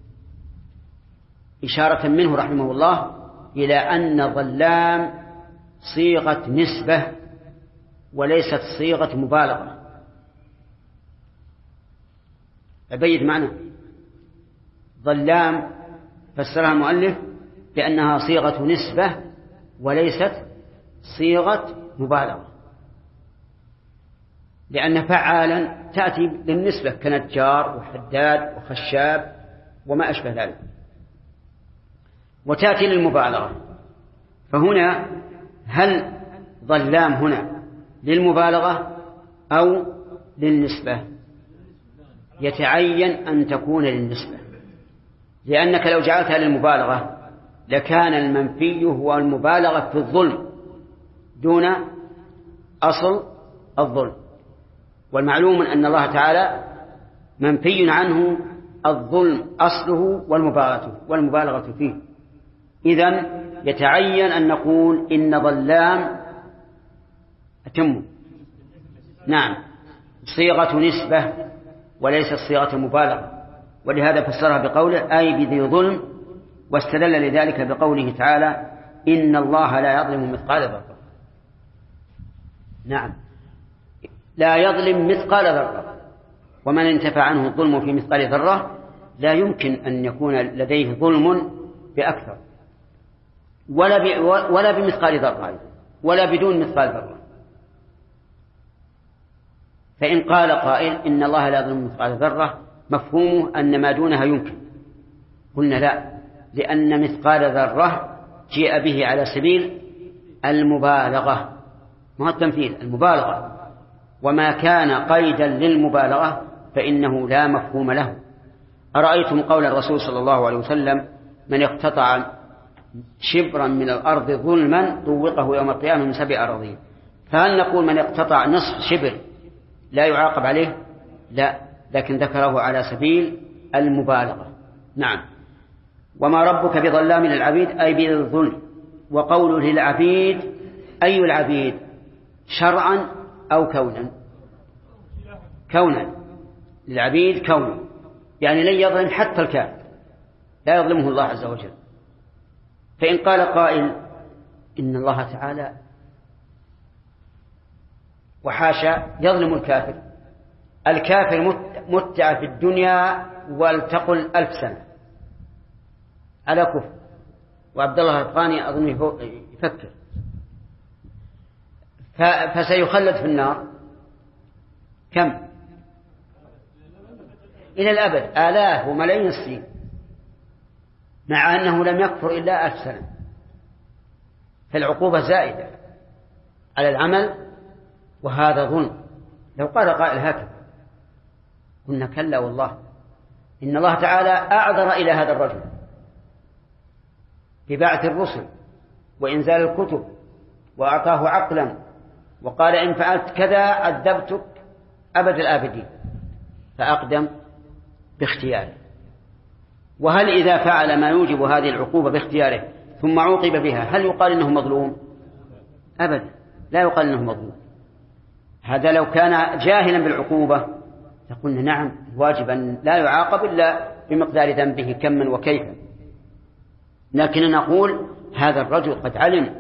إشارة منه رحمه الله إلى أن ظلام صيغة نسبة وليست صيغة مبالغة. أبيد معنى ظلام فسرها المؤلف بأنها صيغة نسبة وليست صيغة مبالغة، لأن فعالا تأتي للنسبة كنجار وحداد وخشاب وما أشبه ذلك، وتأتي للمبالغة. فهنا هل ظلام هنا للمبالغة أو للنسبة؟ يتعين أن تكون للنسبة، لأنك لو جعلتها للمبالغة لكان المنفي هو المبالغة في الظلم دون أصل الظلم، والمعلوم أن الله تعالى منفي عنه الظلم أصله والمبالغة فيه. إذن يتعين أن نقول إن ظلام أتم نعم صيغة نسبة وليست صيغة مبالغة، ولهذا فسرها بقوله أي بذي ظلم، واستدل لذلك بقوله تعالى إن الله لا يظلم مثقال ذرة. نعم لا يظلم مثقال ذرة، ومن انتفى عنه الظلم في مثقال ذرة لا يمكن أن يكون لديه ظلم بأكثر ولا بمثقال ذرة ولا بدون مثقال ذرة. فإن قال قائل إن الله لا يظلم مثقال ذرة مفهومه أن ما دونها يمكن، قلنا لا، لأن مثقال ذرة جاء به على سبيل المبالغة، ما هو التمثيل، المبالغة، وما كان قيدا للمبالغة فإنه لا مفهوم له. أرأيتم قول الرسول صلى الله عليه وسلم من اقتطع شبرا من الأرض ظلما طوقه يوم القيامة من 7 أراضين، فهل نقول من اقتطع نصف شبر لا يعاقب عليه؟ لا، لكن ذكره على سبيل المبالغة. نعم وما ربك بظلام للعبيد أي بالظلم. وقوله للعبيد أي العبيد شرعا أو كونا؟ كونا، للعبيد كونا، يعني لن يظلم حتى الكافر، لا يظلمه الله عز وجل. فإن قال قائل إن الله تعالى وحاشا يظلم الكافر، الكافر متع في الدنيا ولتقل 1000 سنة على كفر، وعبد الله الأفغاني أظن يفكر، فسيخلد في النار كم؟ إلى الأبد، آلاف وملايين السنين، مع أنه لم يكفر إلا 1000 سنة. فالعقوبة زائدة على العمل، وهذا ظلم. لو قال قائل هكذا قلنا كلا والله، إن الله تعالى أعذر إلى هذا الرجل ببعث الرسل وإنزال الكتب، وأعطاه عقلا، وقال إن فعلت كذا عذبتك أبد الآبدين، فأقدم باختياره. وهل إذا فعل ما يوجب هذه العقوبة باختياره ثم عوقب بها هل يقال إنه مظلوم؟ أبدا، لا يقال إنه مظلوم. هذا لو كان جاهلا بالعقوبة فقلنا نعم واجب أن لا يعاقب إلا بمقدار ذنبه كما وكيفا، لكن نقول هذا الرجل قد علم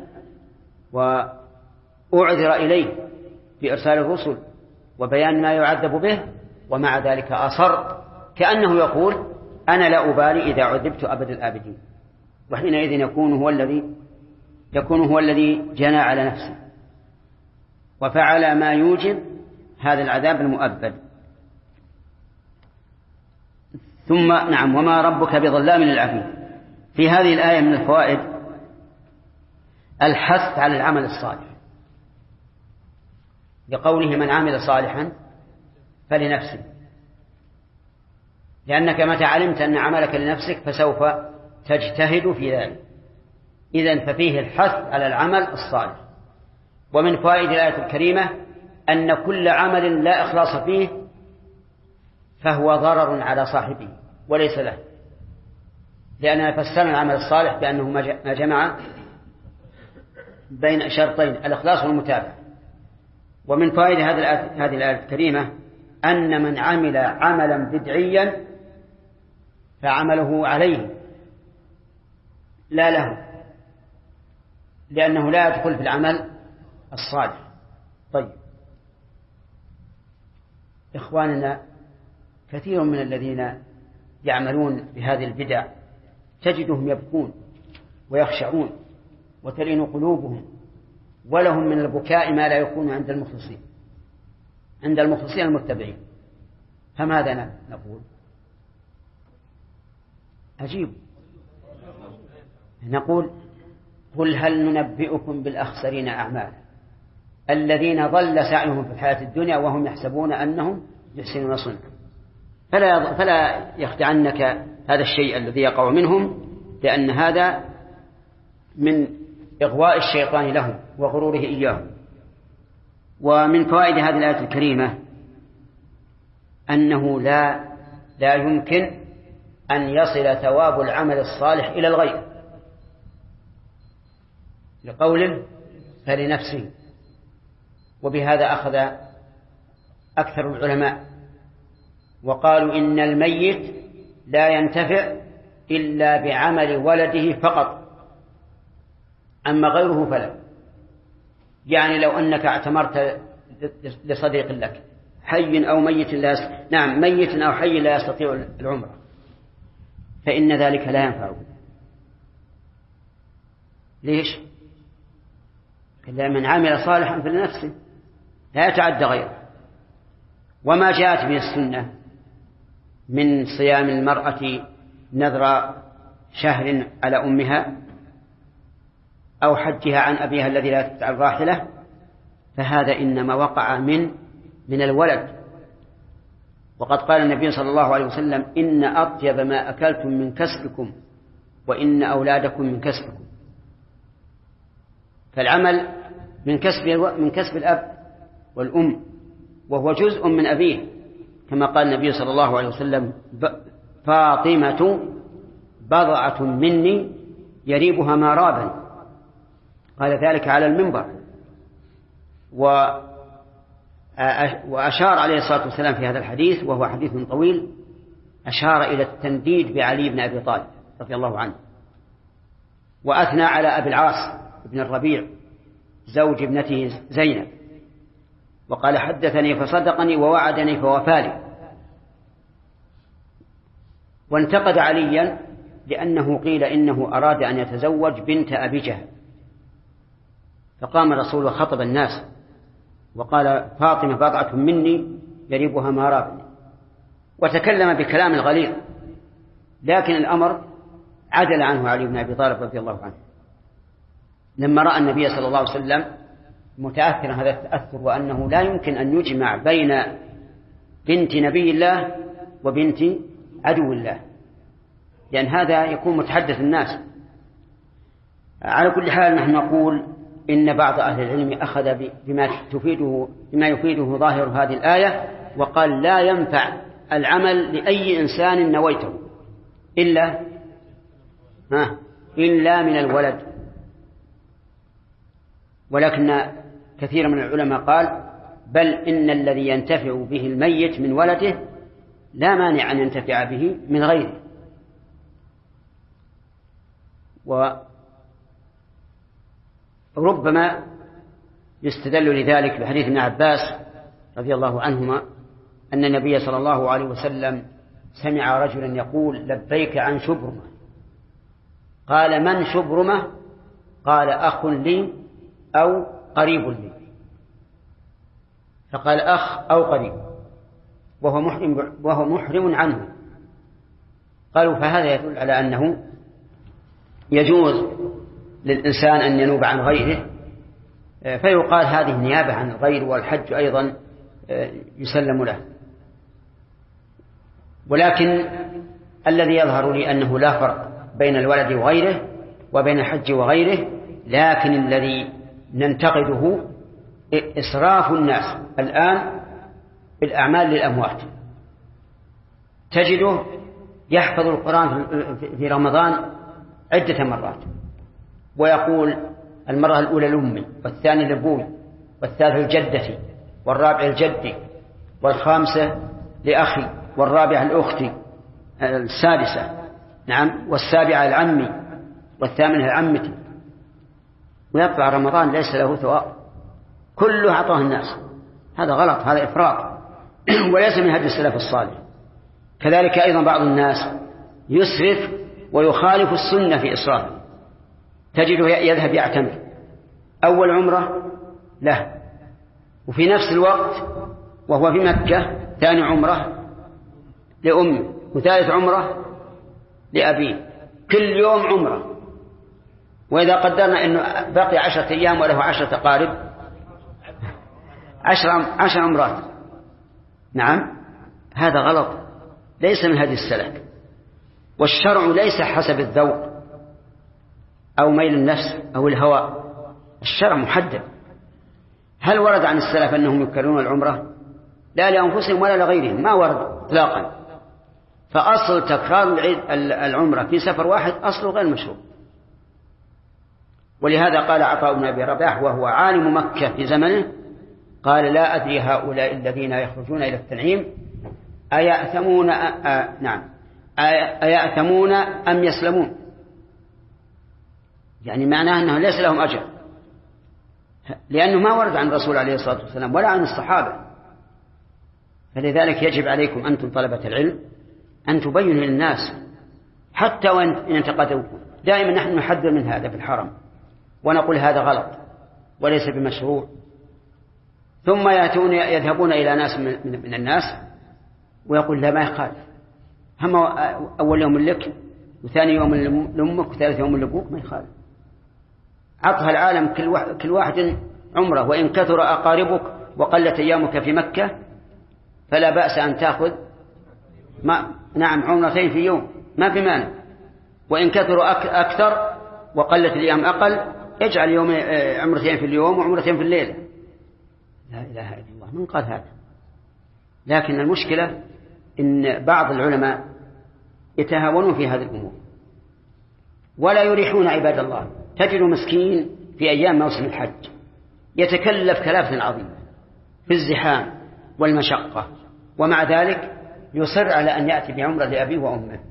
وأعذر إليه بإرسال الرسل وبيان ما يعذب به، ومع ذلك أصر، كأنه يقول أنا لا أبالي إذا عذبت أبد الآبدين، وحينئذ يكون هو الذي جنى على نفسه وفعل ما يوجب هذا العذاب المؤبد. ثم نعم وما ربك بظلام للعبيد. في هذه الآية من الفوائد الحث على العمل الصالح، لقوله من عمل صالحا فلنفسه، لأنك متى علمت أن عملك لنفسك فسوف تجتهد في ذلك. إذن ففيه الحث على العمل الصالح. ومن فوائد الآية الكريمة أن كل عمل لا إخلاص فيه فهو ضرر على صاحبه وليس له، لأننا فسرنا العمل الصالح بأنه ما جمع بين شرطين الإخلاص والمتابعة. ومن فوائد هذه الآية الكريمة أن من عمل عملا بدعيا فعمله عليه لا له، لأنه لا يدخل في العمل الصالح. طيب إخواننا، كثير من الذين يعملون بهذه البدع تجدهم يبكون ويخشعون وتلين قلوبهم، ولهم من البكاء ما لا يكون عند المخلصين المتبعين. فماذا نقول؟ أجيب، نقول قل هل ننبئكم بالأخسرين أعمالا الذين ضل سعيهم في الحياة الدنيا وهم يحسبون أنهم يحسنون صنعا. فلا يخدعنك هذا الشيء الذي يقع منهم، لأن هذا من إغواء الشيطان لهم وغروره إياهم. ومن فوائد هذه الآية الكريمة أنه لا يمكن أن يصل ثواب العمل الصالح إلى الغير، لقوله فلنفسه. وبهذا أخذ أكثر العلماء وقالوا إن الميت لا ينتفع إلا بعمل ولده فقط، أما غيره فلا. يعني لو أنك اعتمرت لصديق لك حي أو ميت ميت أو حي لا يستطيع العمرة، فإن ذلك لا ينفعه. ليش؟ إلا من عمل صالحا فلنفسه، لا يتعدى غيره. وما جاءت به السنة من صيام المرأة نذر شهر على أمها أو حجها عن أبيها الذي لا تتبع الراحلة، فهذا إنما وقع من الولد. وقد قال النبي صلى الله عليه وسلم إن أطيب ما أكلتم من كسبكم وإن أولادكم من كسبكم. فالعمل من كسب الأب والأم، وهو جزء من أبيه، كما قال النبي صلى الله عليه وسلم فاطمة بضعة مني يريبها ما رابا. قال ذلك على المنبر. وأشار عليه الصلاة والسلام في هذا الحديث، وهو حديث طويل، أشار إلى التنديد بعلي بن أبي طالب رضي الله عنه، وأثنى على أبي العاص بن الربيع زوج ابنته زينب، وقال حدثني فصدقني ووعدني فوفالي. وانتقد عليا لأنه قيل إنه أراد أن يتزوج بنت أبي جهل، فقام الرسول وخطب الناس وقال فاطمة بضعة مني يريبها ما رابني، وتكلم بكلام غليظ، لكن الأمر عدل عنه علي بن أبي طالب رضي الله عنه لما رأى النبي صلى الله عليه وسلم متأثرا هذا التأثر، وأنه لا يمكن أن يجمع بين بنت نبي الله وبنت عدو الله، لأن هذا يكون متحدث الناس. على كل حال نحن نقول إن بعض أهل العلم أخذ بما يفيده ظاهر هذه الآية، وقال لا ينفع العمل لأي إنسان نويته إلا من الولد. ولكن كثير من العلماء قال بل إن الذي ينتفع به الميت من ولده لا مانع أن ينتفع به من غيره. وربما يستدل لذلك بحديث ابن عباس رضي الله عنهما أن النبي صلى الله عليه وسلم سمع رجلا يقول لبيك عن شبرمة. قال من شبرمة؟ قال أخ لي أو قريب لي. فقال أخ أو قريب وهو محرم عنه. قالوا فهذا يدل على أنه يجوز للإنسان أن ينوب عن غيره، فيقال هذه النيابة عن الغير، والحج أيضا يسلم له. ولكن الذي يظهر لي أنه لا فرق بين الولد وغيره وبين الحج وغيره، لكن الذي ننتقده إسراف الناس الآن بالأعمال للأموات. تجده يحفظ القرآن في رمضان عدة مرات ويقول المرأة الأولى لأمي، والثانية لأبوي، والثالثة لجدتي، والرابعة لجدي، والخامسة لأخي، والرابعة لأختي، السادسة نعم، والسابعة لعمي، والثامنة لعمتي. ويطلع رمضان ليس له ثواب، كله أعطاه الناس. هذا غلط، هذا إفراط وليس من هدي السلف الصالح. كذلك أيضا بعض الناس يسرف ويخالف السنة في إسرافه، تجده يذهب يعتمر أول عمرة له، وفي نفس الوقت وهو في مكة ثاني عمرة لأمه، وثالث عمرة لأبيه، كل يوم عمرة. وإذا قدرنا أنه بقي 10 أيام وله 10 أقارب، 10 عمرات. نعم، هذا غلط، ليس من هذه السلف. والشرع ليس حسب الذوق أو ميل النفس أو الهوى، الشرع محدد. هل ورد عن السلف أنهم يكررون العمرة؟ لا لأنفسهم ولا لغيرهم، ما ورد اطلاقا. فأصل تكرار العمرة في سفر واحد أصله غير مشروع. ولهذا قال عطاء بن أبي رباح وهو عالم مكة في زمنه، قال لا أدري هؤلاء الذين يخرجون إلى التنعيم أيأثمون أم يسلمون، يعني معناه أنه ليس لهم أجر، لأنه ما ورد عن الرسول عليه الصلاة والسلام ولا عن الصحابة. فلذلك يجب عليكم أنتم طلبة العلم أن تبينوا للناس حتى وإن انتقدوكم. دائما نحن نحذر من هذا في الحرم ونقول هذا غلط وليس بمشروع، ثم يذهبون إلى ناس من الناس ويقول لا ما يخالف، هم أول يوم لك وثاني يوم لأمك وثالث يوم لأبوك، ما يخالف. عطها العالم كل واحد عمره، وإن كثر أقاربك وقلت أيامك في مكة فلا بأس أن تأخذ عمرتين في يوم، ما في مانع. وإن كثر أكثر وقلت الأيام أقل، اجعل يوم عمرتين في اليوم وعمرتين في الليلة. لا إله إلا الله، من قال هذا؟ لكن المشكلة إن بعض العلماء يتهاونون في هذه الأمور ولا يريحون عباد الله. تجد مسكين في أيام موسم الحج يتكلف كلافة عظيمة في الزحام والمشقة، ومع ذلك يصر على أن يأتي بعمرة لأبيه وأمه،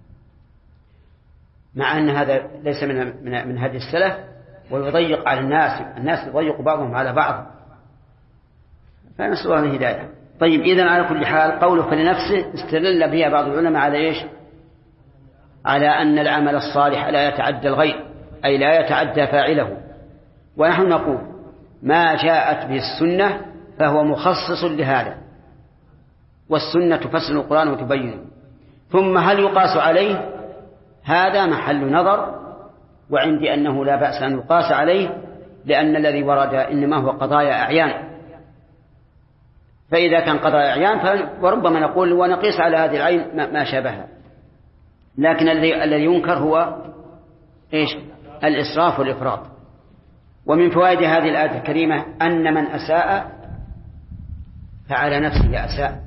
مع أن هذا ليس من هدي السلف، ويضيق على الناس يضيق بعضهم على بعض، فنسأل الله الهداية. طيب، إذن على كل حال قوله فلنفسه استدل بها بعض العلماء على إيش؟ على أن العمل الصالح لا يتعدى الغير، أي لا يتعدى فاعله. ونحن نقول ما جاءت به السنة فهو مخصص لهذا، والسنة تفسر القرآن وتبينه. ثم هل يقاس عليه؟ هذا محل نظر، وعندي أنه لا بأس أن يقاس عليه، لأن الذي ورد إنما هو قضايا أعيان. فإذا كان قضايا أعيان وربما نقول ونقيس على هذه العين ما شابهها. لكن الذي ينكر هو إيش؟ الإسراف والإفراط. ومن فوائد هذه الآية الكريمة أن من أساء فعلى نفسه أساء،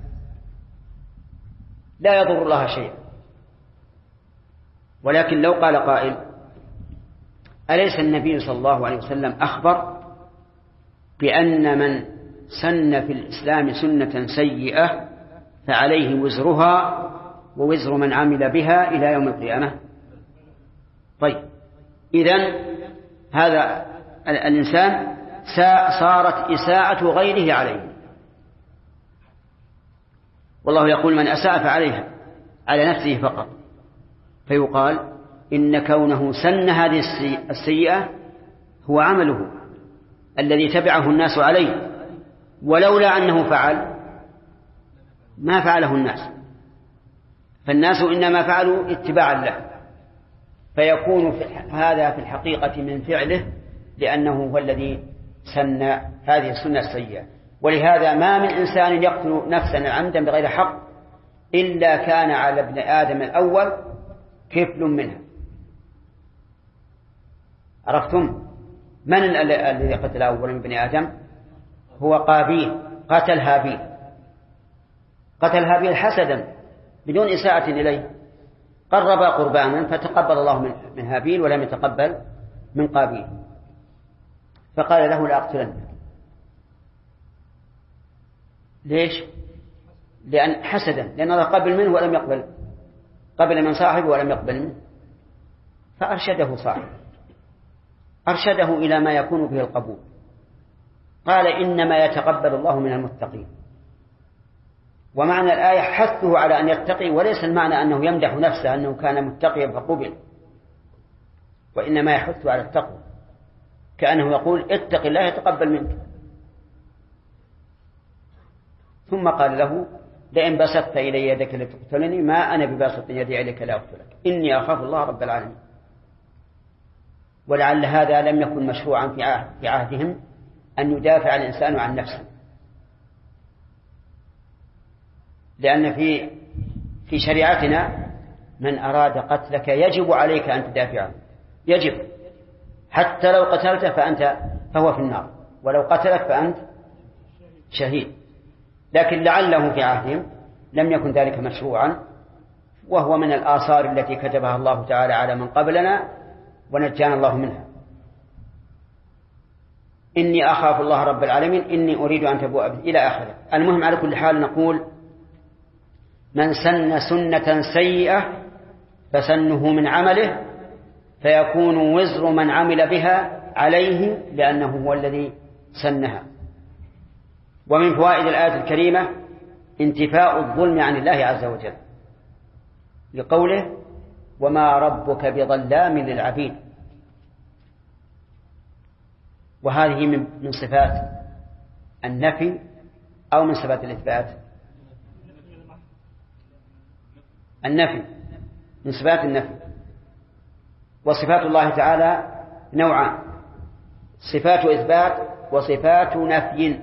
لا يضر الله شيئا. ولكن لو قال قائل أليس النبي صلى الله عليه وسلم أخبر بأن من سن في الإسلام سنة سيئة فعليه وزرها ووزر من عمل بها إلى يوم القيامة؟ طيب، إذن هذا الإنسان صارت إساءة غيره عليه، والله يقول من أساء فعليها على نفسه فقط. فيقال إن كونه سن هذه السيئة هو عمله الذي تبعه الناس عليه، ولولا أنه فعل ما فعله الناس، فالناس إنما فعلوا اتباعا له، فيكون هذا في الحقيقة من فعله، لأنه هو الذي سن هذه السنة السيئة. ولهذا ما من إنسان يقتل نفسا عمدا بغير حق إلا كان على ابن آدم الأول كفل منها. عرفتم من الذي قتل أولا من بني آدم؟ هو قابيل، قتل هابيل حسدا بدون إساءة إليه، قرب قربانا فتقبل الله من هابيل ولم يتقبل من قابيل. فقال له لأقتلنك. ليش؟ لأن حسدا، لأن الله قبل منه ولم يقبل، قبل من صاحبه ولم يقبل منه، فأرشده صاحبه، أرشده إلى ما يكون به القبول. قال إنما يتقبل الله من المتقين. ومعنى الآية حثه على أن يتقي، وليس المعنى أنه يمدح نفسه أنه كان متقيا فقبل، وإنما يحث على التقوى، كأنه يقول اتق الله يتقبل منك. ثم قال له لئن بسطت إلي يدك لتقتلني ما أنا بباسط يدي إليك لأقتلك إني أخاف الله رب العالمين. ولعل هذا لم يكن مشروعا في عهدهم أن يدافع الإنسان عن نفسه، لأن في شريعتنا من أراد قتلك يجب عليك أن تدافع عنه، يجب، حتى لو قتلته فهو في النار، ولو قتلك فأنت شهيد. لكن لعله في عهدهم لم يكن ذلك مشروعا، وهو من الآثار التي كتبها الله تعالى على من قبلنا ونجانا الله منها. إني أخاف الله رب العالمين إني أريد أن تبوء به إلى آخره. المهم على كل حال نقول من سن سنة سيئة فسنه من عمله فيكون وزر من عمل بها عليه لأنه هو الذي سنها. ومن فوائد الآية الكريمة انتفاء الظلم عن الله عز وجل، لقوله وما ربك بظلام للعبيد. وهذه من صفات النفي أو من صفات الإثبات؟ النفي، من صفات النفي. وصفات الله تعالى نوعان: صفات إثبات وصفات نفي.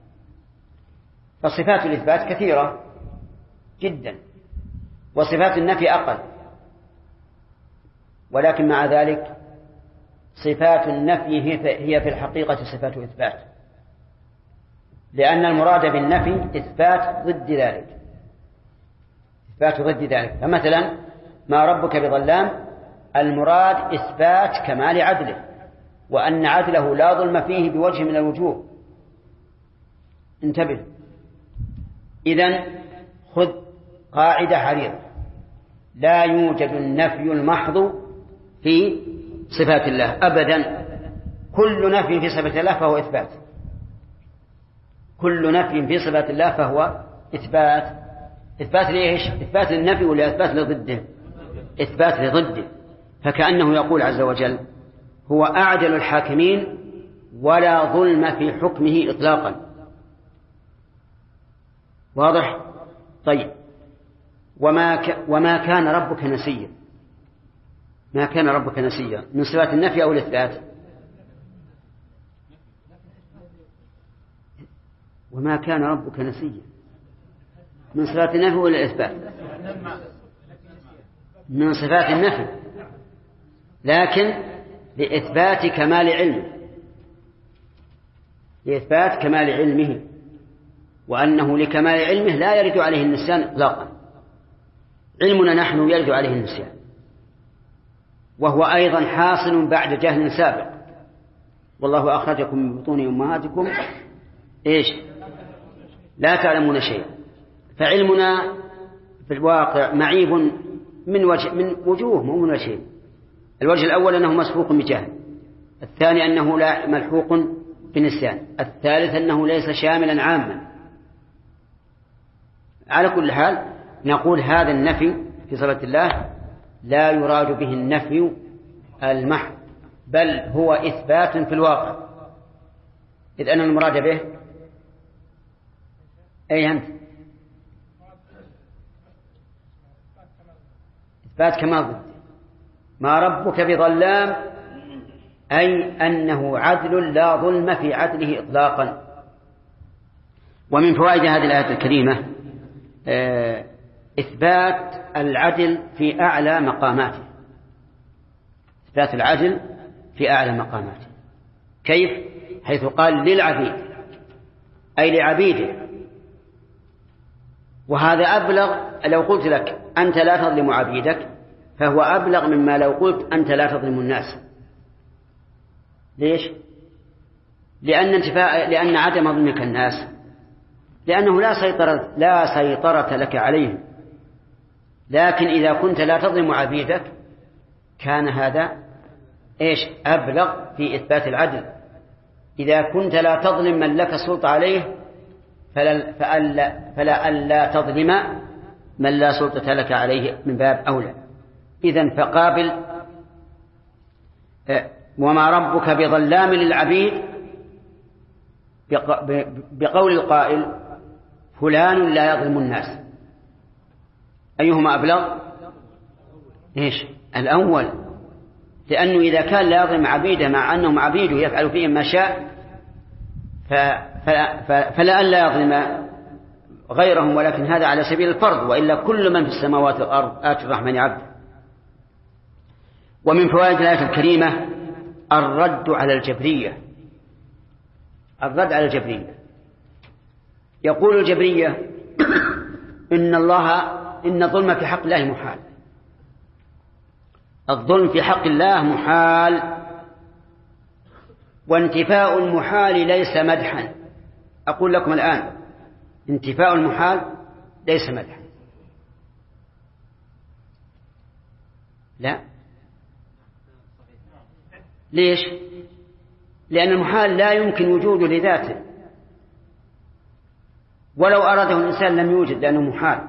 فصفات الإثبات كثيرة جدا، وصفات النفي أقل، ولكن مع ذلك صفات النفي هي في الحقيقة صفات إثبات، لأن المراد بالنفي إثبات ضد ذلك، إثبات ضد ذلك. فمثلا ما ربك بظلام، المراد إثبات كمال عدله، وأن عدله لا ظلم فيه بوجه من الوجوه. انتبه، إذن خذ قاعدة عريضة: لا يوجد النفي المحض في صفات الله أبدا. كل نفي في صفات الله فهو إثبات، كل نفي في صفات الله فهو إثبات. إثبات ليش؟ إثبات للنفي ولا إثبات لضده؟ إثبات لضده. فكأنه يقول عز وجل هو أعدل الحاكمين ولا ظلم في حكمه إطلاقا. واضح؟ طيب، وما كان ربك نسيا. ما كان ربك نسيا من صفات النفي أو الإثبات؟ وما كان ربك نسيا من صفات النفي ولا الإثبات؟ من صفات النفي، لكن لإثبات كمال علمه، لإثبات كمال علمه، وأنه لكمال علمه لا يرد عليه النسيان إطلاقا. علمنا نحن يرد عليه النسيان، وهو أيضا حاصل بعد جهل سابق. والله أخرجكم من بطون أمهاتكم إيش؟ لا تعلمون شيئا. فعلمنا في الواقع معيب من وجوه، مو من شيء. الوجه الأول أنه مسبوق بجهل، الثاني أنه لا ملحوق بنسيان، الثالث أنه ليس شاملا عاما. على كل حال نقول هذا النفي في صفة الله لا يراد به النفي المحض، بل هو إثبات في الواقع. إذ أن المراد به أي أنت إثبات كما ضد. ما ربك بظلام أي أنه عدل لا ظلم في عدله إطلاقا. ومن فوائد هذه الآية الكريمة إثبات العدل في أعلى مقاماته، إثبات العدل في أعلى مقاماته. كيف؟ حيث قال للعبيد أي لعبيده، وهذا أبلغ. لو قلت لك أنت لا تظلم عبيدك فهو أبلغ مما لو قلت أنت لا تظلم الناس. ليش؟ لأن عدم ظلمك الناس لأنه لا سيطرة لك عليهم. لكن إذا كنت لا تظلم عبيدك كان هذا أبلغ في إثبات العدل. إذا كنت لا تظلم من لك سلطة عليه فلا تظلم من لا سلطة لك عليه من باب أولى. إذن فقابل وما ربك بظلام للعبيد بقول القائل فلان لا يظلم الناس. أيهما أبلغ؟ الأول، لأنه إذا كان لا يظلم عبيده مع أنهم عبيده يفعل فيهم ما شاء فلا ألا يظلم غيرهم، ولكن هذا على سبيل الفرض، وإلا كل من في السماوات والأرض آتي الرحمن عبد. ومن فوائد الآية الكريمة الرد على الجبرية. يقول الجبرية إن الظلم في حق الله محال. الظلم في حق الله محال، وانتفاء المحال ليس مدحا. أقول لكم الآن انتفاء المحال ليس مدحا. لا، ليش؟ لأن المحال لا يمكن وجوده لذاته، ولو أراده الإنسان لم يوجد لأنه محال.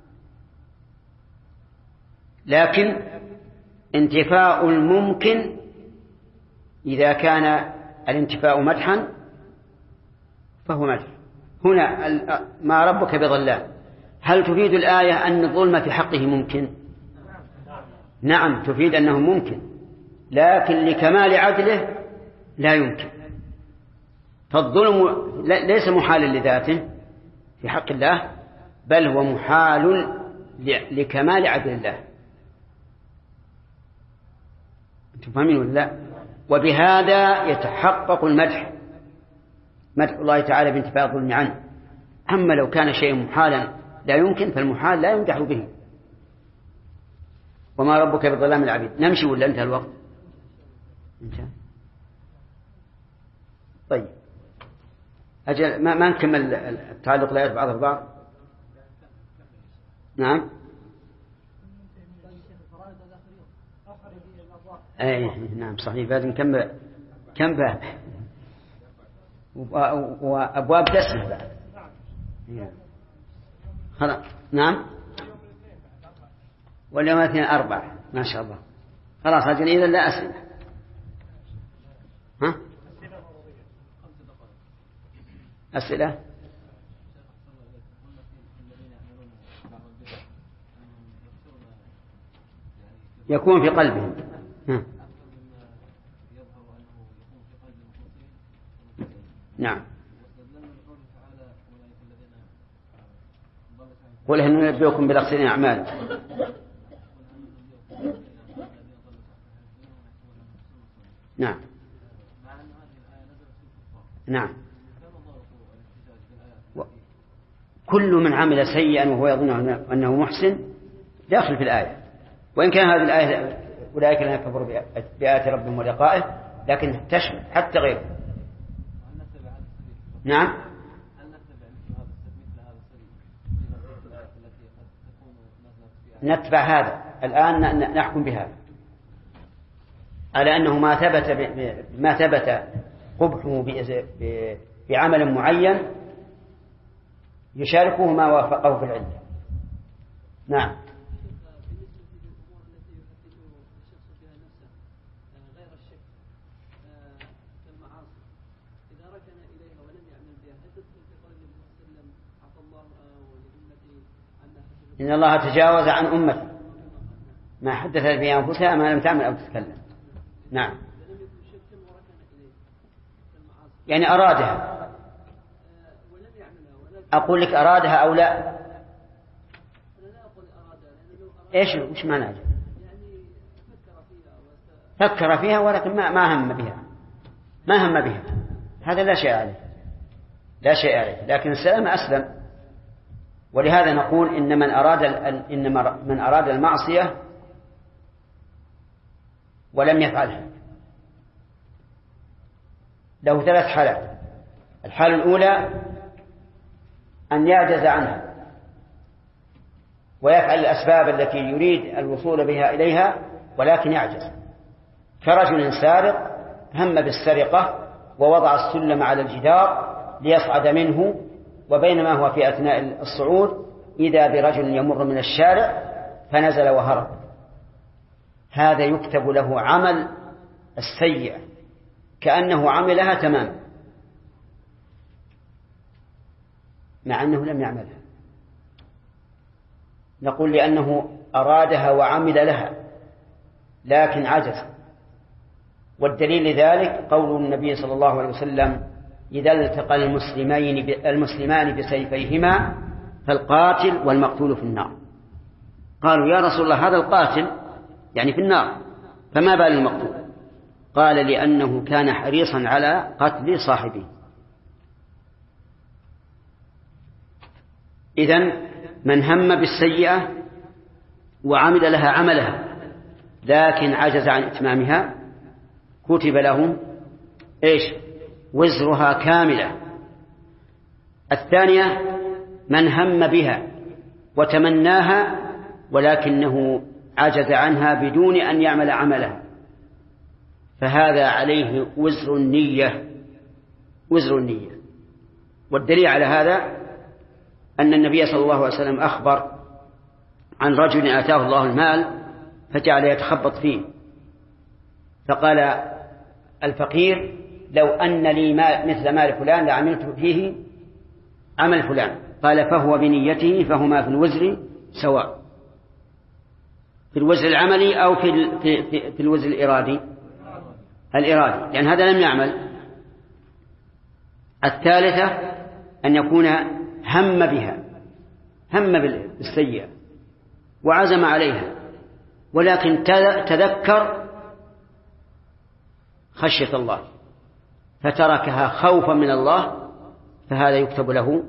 لكن انتفاء الممكن إذا كان الانتفاء مدحا فهو مدح. هنا ما ربك بظلام، هل تفيد الآية أن الظلم في حقه ممكن؟ نعم، تفيد أنه ممكن، لكن لكمال عدله لا يمكن. فالظلم ليس محالا لذاته في حق الله، بل هو محال لكمال عدل الله. أنتم فاهمين ولا لا؟ وبهذا يتحقق المدح، مدح الله تعالى بانتفاء الظلم عنه. أما لو كان شيء محالا لا يمكن فالمحال لا يمدح به. وما ربك بظلام العبيد. نمشي ولا انتهى الوقت؟ انتهى. طيب أجل ما نكمل التعلق الآيات بعضها ببعض. نعم نعم صحيح، بعد نكمل كم باب وأبواب تسمى بعد. خلاص نعم، واليوم 2-4 ما شاء الله. خلاص أجل إذا لا أسئلة. ها أسئلة؟ يكون في قلبهم. نعم. قل هل ننبئكم بالأخسرين أعمال. نعم نعم. كل من عمل سيئا وهو يظن أنه محسن داخل في الآية، وإن كان هذه الآية أولئك الذين كفروا بآيات ربهم ولقائه، لكن تشمل حتى غيره. نعم. نتبع هذا الآن، نحكم بهذا على أنه ما ثبت قبحه بعمل معين يشاركه ما وافقه في العلم. نعم. إن الله تجاوز عن أمتي ما حدثت به أنفسها ما لم تعمل أو تتكلم. نعم، يعني أرادها. أقول لك أرادها أو لا؟ إيش وش معناه؟ فكر فيها ولكن ما هم بها. هذا لا شيء عليه، لكن السلام أسلم. ولهذا نقول إن من أراد المعصية ولم يفعلها له 3 حالات. الحالة الأولى أن يعجز عنها ويفعل الأسباب التي يريد الوصول بها إليها ولكن يعجز، كرجل سارق هم بالسرقة ووضع السلم على الجدار ليصعد منه، وبينما هو في أثناء الصعود إذا برجل يمر من الشارع فنزل وهرب. هذا يكتب له عمل السيئة كأنه عملها تماما، مع أنه لم يعملها. نقول لأنه أرادها وعمل لها لكن عجز. والدليل لذلك قول النبي صلى الله عليه وسلم: إذا التقى المسلمان بسيفيهما فالقاتل والمقتول في النار. قالوا: يا رسول الله، هذا القاتل يعني في النار، فما بال المقتول؟ قال: لأنه كان حريصا على قتل صاحبه. إذن من هم بالسيئة وعمل لها عملها لكن عجز عن إتمامها كتب له وزرها كاملة. الثانية من هم بها وتمناها ولكنه عجز عنها بدون أن يعمل عملها، فهذا عليه وزر النية. والدليل على هذا أن النبي صلى الله عليه وسلم أخبر عن رجل آتاه الله المال فجعل يتخبط فيه، فقال الفقير: لو أن لي مثل مال فلان لعملت فيه عمل فلان. قال: فهو بنيته، فهما في الوزر سواء، في الوزر العملي أو في الوزر الإرادي، لأن هذا لم يعمل. الثالثة أن يكون هم بها، هم بالسيئة وعزم عليها ولكن تذكر خشية الله فتركها خوفا من الله، فهذا يكتب له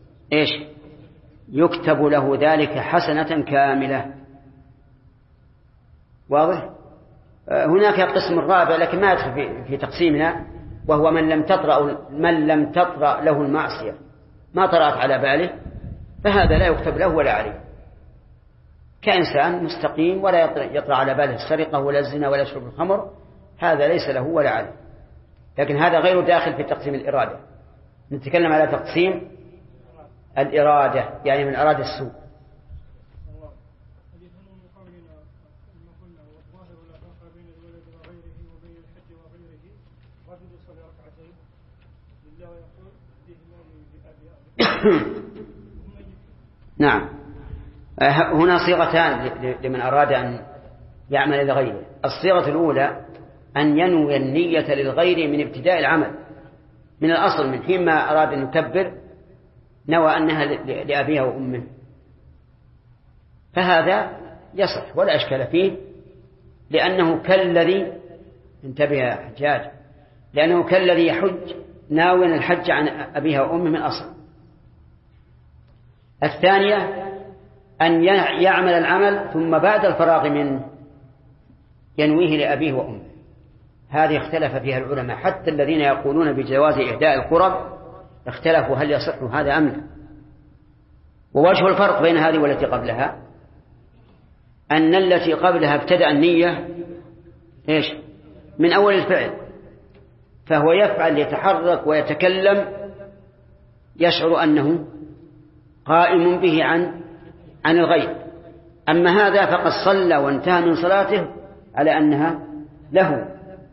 يكتب له ذلك حسنة كاملة. واضح؟ هناك القسم الرابع لكن ما يدخل في تقسيمنا، وهو من لم تطرأ له المعصية، ما طرأت على باله، فهذا لا يكتب له ولا عليه، كإنسان مستقيم ولا يطرأ على باله السرقة ولا الزنا ولا شرب الخمر، هذا ليس له ولا عليه. لكن هذا غير داخل في تقسيم الإرادة. نتكلم على تقسيم الإرادة، يعني من أراد السوء. نعم، هنا صيغتان لمن أراد أن يعمل لغيره. الصيغة الأولى أن ينوي النية للغير من ابتداء العمل، من الأصل من حين ما أراد أن يكبر نوى أنها لأبيها وأمه، فهذا يصح ولا أشكال فيه، لأنه كالذي انتبه يا حجاج، لأنه كالذي يحج ناويا الحج عن أبيها وأمه من أصل. الثانية أن يعمل العمل ثم بعد الفراغ منه ينويه لأبيه وأمه. هذه اختلف فيها العلماء، حتى الذين يقولون بجواز إهداء القرب اختلفوا هل يصح هذا أم لا. ووجه الفرق بين هذه والتي قبلها أن التي قبلها ابتدأ النية من أول الفعل، فهو يفعل يتحرك ويتكلم يشعر أنه قائم به عن الغير. أما هذا فقد صلى وانتهى من صلاته على أنها له،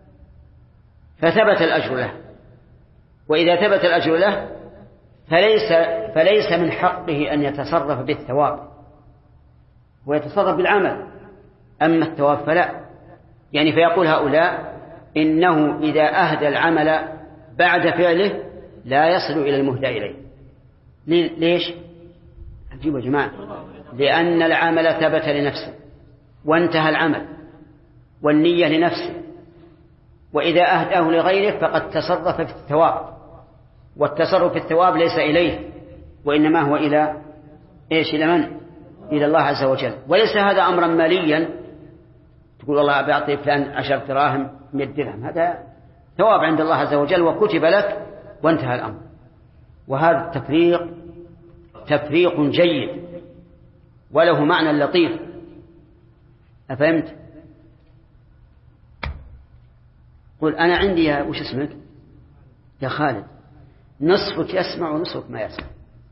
فثبت الأجر له. وإذا ثبت الأجر له فليس من حقه أن يتصرف بالثواب ويتصرف بالعمل، أما الثواب فلا. يعني فيقول هؤلاء إنه إذا أهدى العمل بعد فعله لا يصل إلى المهدى إليه. ليش؟ عجيب يا جماعة، لأن العمل ثبت لنفسه وانتهى العمل والنية لنفسه، وإذا أهداه لغيره فقد تصرف في الثواب، والتصرف في الثواب ليس إليه وإنما هو إلى إلى من؟ إلى الله عز وجل. وليس هذا أمرا ماليا تقول والله أعطي فلان 10 دراهم 100 درهم، ثواب عند الله عز وجل وكتب لك وانتهى الأمر. وهذا التفريق تفريق جيد وله معنى لطيف. أفهمت؟ قل أنا عندي وش اسمك يا خالد؟ نصفك يسمع ونصفك ما يسمع.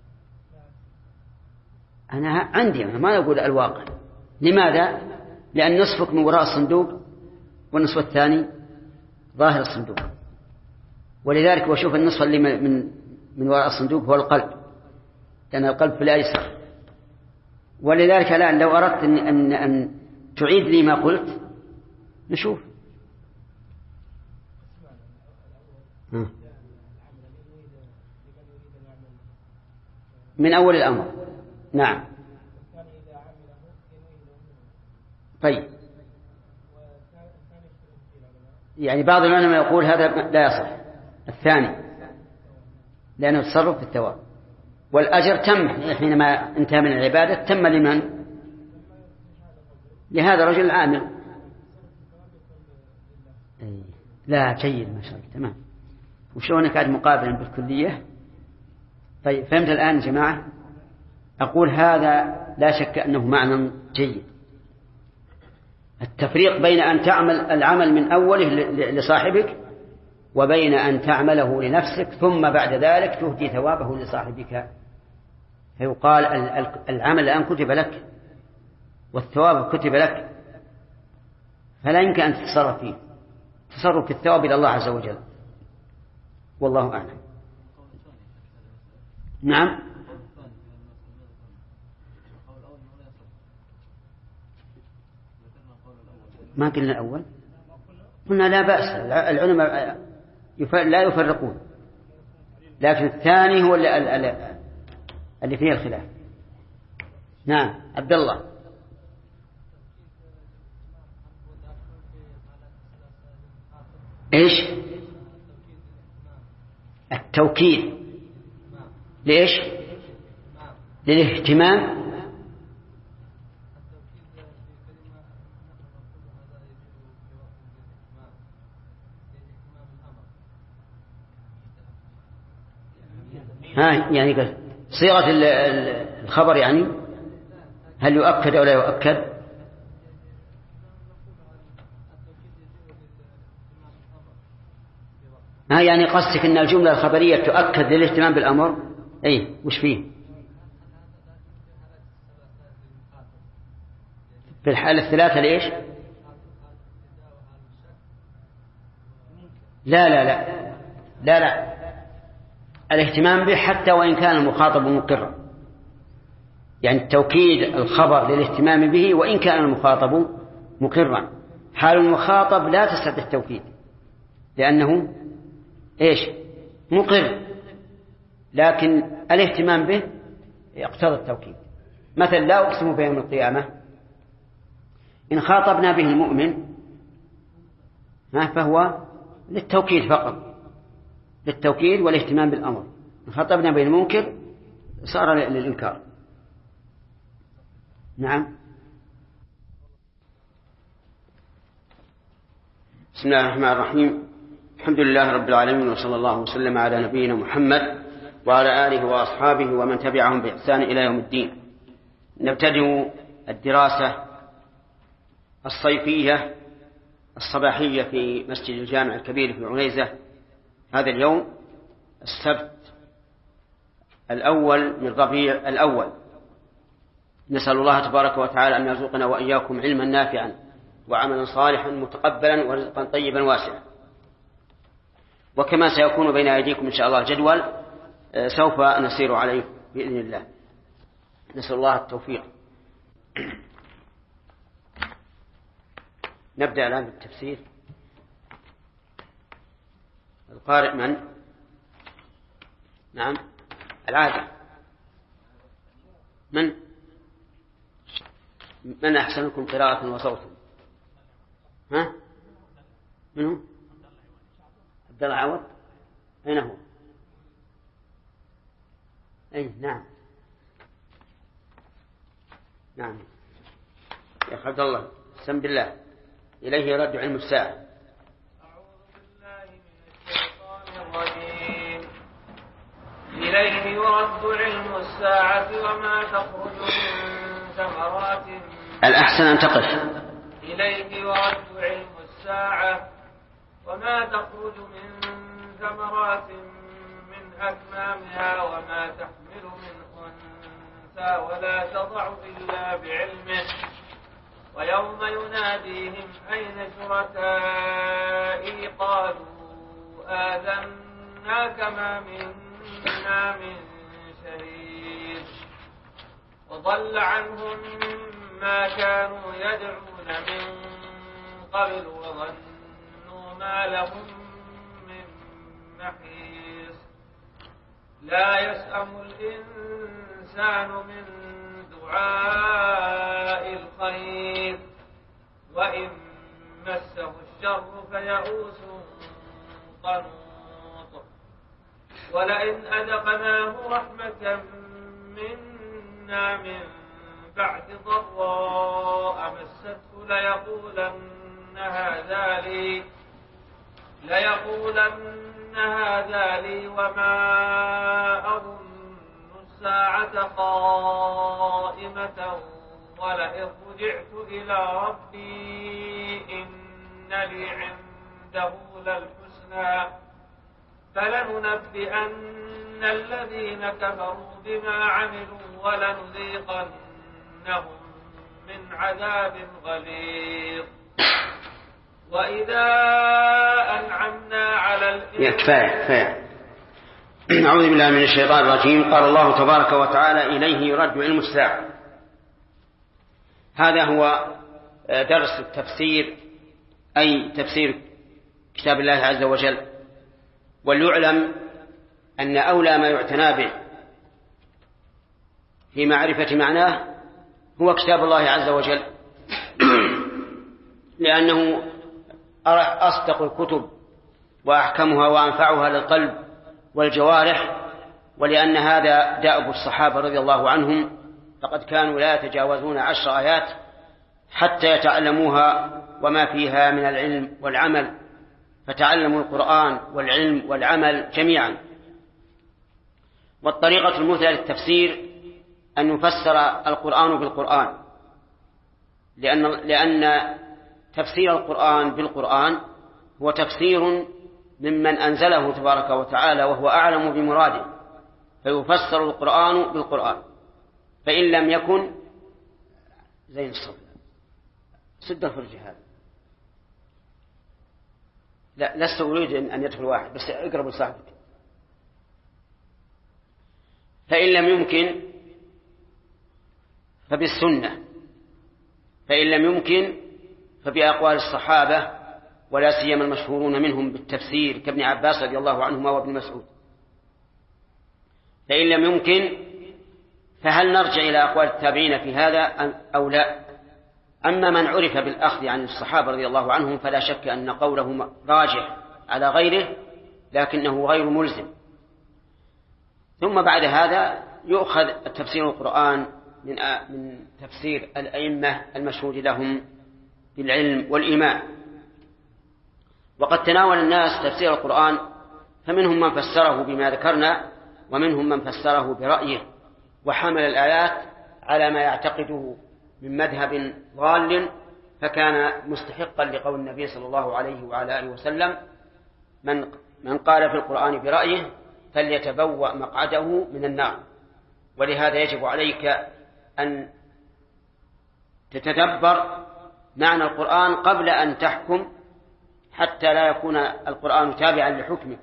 أنا عندي، أنا ما أقول الواقع. لماذا؟ لأن نصفك من وراء الصندوق والنصف الثاني ظاهر الصندوق. ولذلك وشوف النصف اللي من وراء الصندوق هو القلب، لأن القلب في الأيسر. ولذلك الآن لو أردت أن تعيد لي ما قلت نشوف. من أول الأمر. نعم. طيب، يعني بعض العلماء يقول هذا لا يصح الثاني، لأنه تصرف في الثواب، والأجر تم حينما انتهى من العبادة. تم لمن؟ لهذا الرجل العامل. لا جيد ما شاء الله تمام. وشلونك قاعد مقابلا بالكلية؟ طيب فهمت الآن يا جماعة؟ أقول هذا لا شك أنه معنى جيد. التفريق بين أن تعمل العمل من أوله لصاحبك وبين أن تعمله لنفسك ثم بعد ذلك تهدي ثوابه لصاحبك. فيقال العمل الآن كتب لك والثواب كتب لك، فلا يمكن أن تتصرف فيه. تصرف في الثواب إلى الله عز وجل، والله أعلم. نعم. ما قلنا الأول، قلنا لا بأس، العلماء لا يفرقون، لكن الثاني هو اللي فيه الخلاف. نعم عبد الله. إيش التوكيد؟ ليش؟ للاهتمام. يعني صيغة الخبر، يعني هل يؤكد أو لا يؤكد؟ يعني قصدك أن الجملة الخبرية تؤكد للاهتمام بالأمر؟ أي وش فيه؟ في الحالة الثلاثة ليش؟ لا الاهتمام به حتى وإن كان المخاطب مقرا، يعني توكيد الخبر للاهتمام به وإن كان المخاطب مقرا. حال المخاطب لا تستدعي التوكيد لأنه إيش؟ مقر، لكن الاهتمام به يقتضي التوكيد. مثلا لا أقسم بيوم القيامة، إن خاطبنا به المؤمن فهو للتوكيد فقط، للتوكيد والاهتمام بالأمر. إن خاطبنا به المنكر صار للإنكار. نعم. بسم الله الرحمن الرحيم. الحمد لله رب العالمين، وصلى الله وسلم على نبينا محمد وعلى آله وأصحابه ومن تبعهم بإحسان إلى يوم الدين. نبتدئ الدراسة الصيفية الصباحية في مسجد الجامع الكبير في عنيزة هذا اليوم السبت الأول من ربيع الأول. نسأل الله تبارك وتعالى أن يرزقنا وإياكم علما نافعا وعملا صالحا متقبلا ورزقا طيبا واسعا. وكما سيكون بين أيديكم إن شاء الله الجدول سوف نسير عليه بإذن الله. نسأل الله التوفيق. نبدأ الآن بالتفسير. القارئ من؟ نعم العادة. من أحسنكم قراءة وصوتا؟ ها؟ منه؟ عبد الله عوض. أين هو؟ أي نعم يا أخي عبد الله سم بالله، إليه يرد علم الساعة. أعوذ بالله من إليه يرد علم الساعة وما تخرج من ثمرات. الأحسن أن تقف. إليه يرد علم الساعة وما تخرج من ثمرات من أكمامها وما تحمل من أنثى ولا تضع إلا بعلمه ويوم يناديهم أين شركائي قالوا آذناك ما منا من شهيد وضل عنهم ما كانوا يدعون من قبل وظنوا ما لهم من محيص. لا يسأم الإنسان من دعاء الخير وإن مسه الشر فيئوس قنوط. ولئن أذقناه رحمة منا من بعد ضراء مسته ليقولن هذا لي وما أظن الساعة قائمة ولئن رجعت إلى ربي إن لي عنده للحسنى فلننبئن الذين كفروا بما عملوا ولنذيقنهم من عذاب غليظ. وإذا أنعمنا على الإنسان كفاية. أعوذ بالله من الشيطان الرجيم. قال الله تبارك وتعالى إليه يرد علم الساعة. هذا هو درس التفسير، أي تفسير كتاب الله عز وجل. وليعلم أن أولى ما يعتنى به في معرفة معناه هو كتاب الله عز وجل لأنه أصدق الكتب وأحكمها وأنفعها للقلب والجوارح، ولأن هذا دأب الصحابة رضي الله عنهم، فقد كانوا لا يتجاوزون 10 آيات حتى يتعلموها وما فيها من العلم والعمل، فتعلموا القرآن والعلم والعمل جميعا. والطريقة المثلى للتفسير أن يفسر القرآن بالقرآن، لأن تفسير القرآن بالقرآن هو تفسير ممن أنزله تبارك وتعالى وهو أعلم بمراده، فيفسر القرآن بالقرآن. فإن لم يكن زين الصوت سد الفرج هذا، لا لست أريد أن يدخل واحد، بس اقرب لصاحبك. فإن لم يمكن فبالسنة، فإن لم يمكن فبأقوال الصحابة ولا سيما المشهورون منهم بالتفسير كابن عباس رضي الله عنهما وابن مسعود. فإن لم يمكن فهل نرجع إلى أقوال التابعين في هذا أو لا؟ أما من عرف بالأخذ عن الصحابة رضي الله عنهم فلا شك أن قوله راجح على غيره، لكنه غير ملزم. ثم بعد هذا يؤخذ تفسير القرآن من تفسير الأئمة المشهود لهم بالعلم والإيمان. وقد تناول الناس تفسير القرآن، فمنهم من فسره بما ذكرنا، ومنهم من فسره برأيه وحمل الآيات على ما يعتقده من مذهب ضال، فكان مستحقا لقول النبي صلى الله عليه وعلى آله وسلم: من قال في القرآن برأيه فليتبوأ مقعده من النار. ولهذا يجب عليك أن تتدبر معنى القرآن قبل أن تحكم، حتى لا يكون القرآن تابعا لحكمك.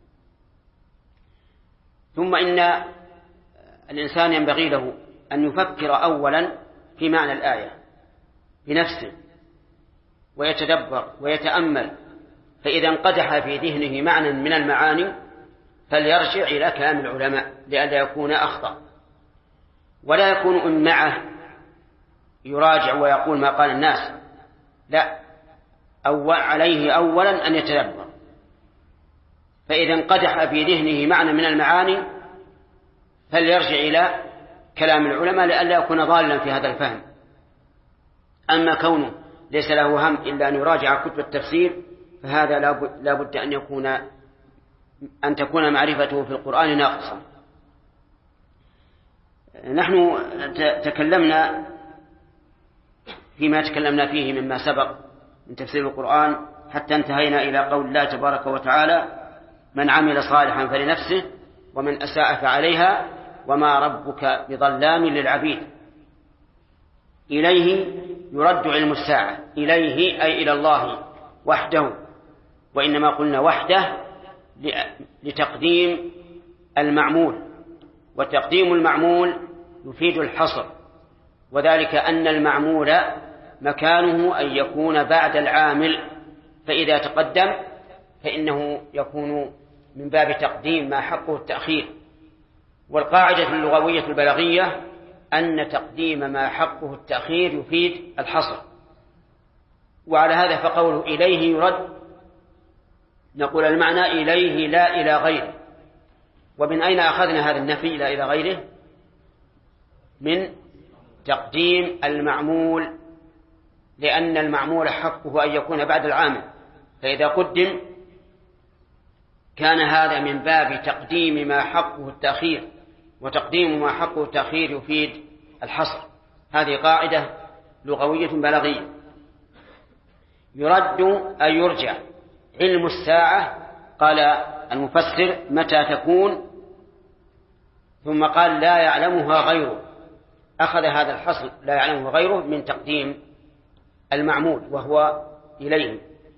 ثم إن الإنسان ينبغي له أن يفكر أولا في معنى الآية بنفسه ويتدبر ويتأمل، فإذا انقدح في ذهنه معنى من المعاني فليرجع إلى كلام العلماء لئلا يكون أخطأ، ولا يكون إن معه يراجع ويقول ما قال الناس، لا، عليه أولا أن يتدبر. فإذا انقدح في ذهنه معنى من المعاني فليرجع إلى كلام العلماء لئلا يكون ضالا في هذا الفهم. أما كونه ليس له هم إلا أن يراجع كتب التفسير فهذا لا بد أن تكون معرفته في القرآن ناقصة. نحن تكلمنا فيما تكلمنا فيه مما سبق من تفسير القرآن حتى انتهينا إلى قول الله تبارك وتعالى: من عمل صالحا فلنفسه ومن أساء فعليها وما ربك بظلام للعبيد. إليه يرد علم الساعة، إليه أي إلى الله وحده، وإنما قلنا وحده لتقديم المعمول، وتقديم المعمول يفيد الحصر، وذلك أن المعمول مكانه أن يكون بعد العامل، فإذا تقدم فإنه يكون من باب تقديم ما حقه التأخير. والقاعدة اللغوية البلاغية أن تقديم ما حقه التأخير يفيد الحصر، وعلى هذا فقوله إليه يرد نقول المعنى إليه لا إلى غيره. ومن أين أخذنا هذا النفي لا إلى غيره؟ من تقديم المعمول، لأن المعمول حقه أن يكون بعد العامل، فإذا قدم كان هذا من باب تقديم ما حقه التأخير، وتقديم ما حقه التأخير يفيد الحصر. هذه قاعدة لغوية بلاغية. يرد أي يرجع. علم الساعة قال المفسر متى تكون، ثم قال لا يعلمها غيره، أخذ هذا الحصر لا يعلمه غيره من تقديم المعمول وهو إليه.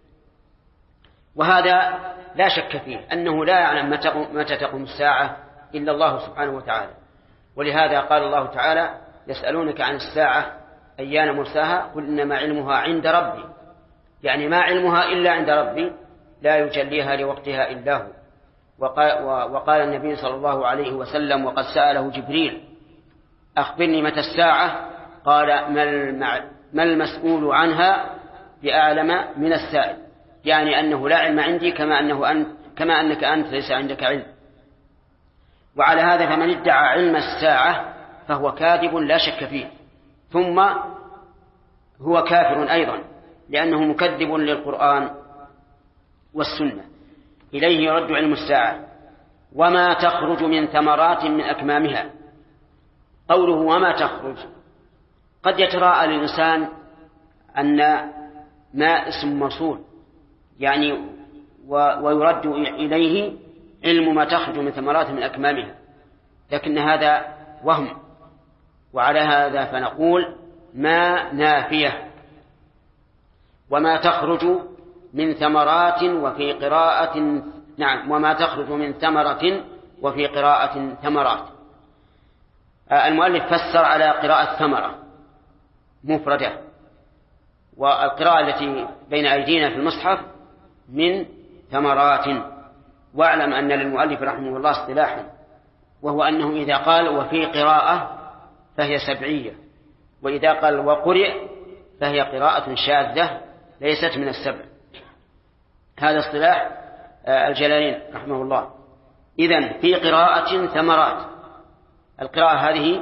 وهذا لا شك فيه أنه لا يعلم متى تقوم الساعة إلا الله سبحانه وتعالى، ولهذا قال الله تعالى: يسألونك عن الساعة أيان مرساها قل إنما علمها عند ربي، يعني ما علمها إلا عند ربي لا يجليها لوقتها إلا هو. وقال النبي صلى الله عليه وسلم وقد سأله جبريل: أخبرني متى الساعة؟ قال: ما المسؤول عنها بأعلم من السائل، يعني أنه لا علم عندي كما أنك أنت ليس عندك علم. وعلى هذا فمن ادعى علم الساعة فهو كاذب لا شك فيه، ثم هو كافر أيضا لأنه مكذب للقرآن والسنة. إليه يرد علم الساعة وما تخرج من ثمرات من أكمامها. قوله وما تخرج قد يتراءى للإنسان أن ما اسم موصول يعني ويرد إليه علم ما تخرج من ثمرات من أكمامها، لكن هذا وهم، وعلى هذا فنقول ما نافية. وما تخرج من ثمرات وفي قراءة وما تخرج من ثمرة وفي قراءة ثمرات. المؤلف فسر على قراءة ثمرة مفردة، والقراءة التي بين أيدينا في المصحف من ثمرات. واعلم أن للمؤلف رحمه الله اصطلاحا، وهو أنه إذا قال وفي قراءة فهي سبعية، وإذا قال وقرئ فهي قراءة شاذة ليست من السبع. هذا اصطلاح الجلالين رحمه الله. إذن في قراءة ثمرات، القراءة هذه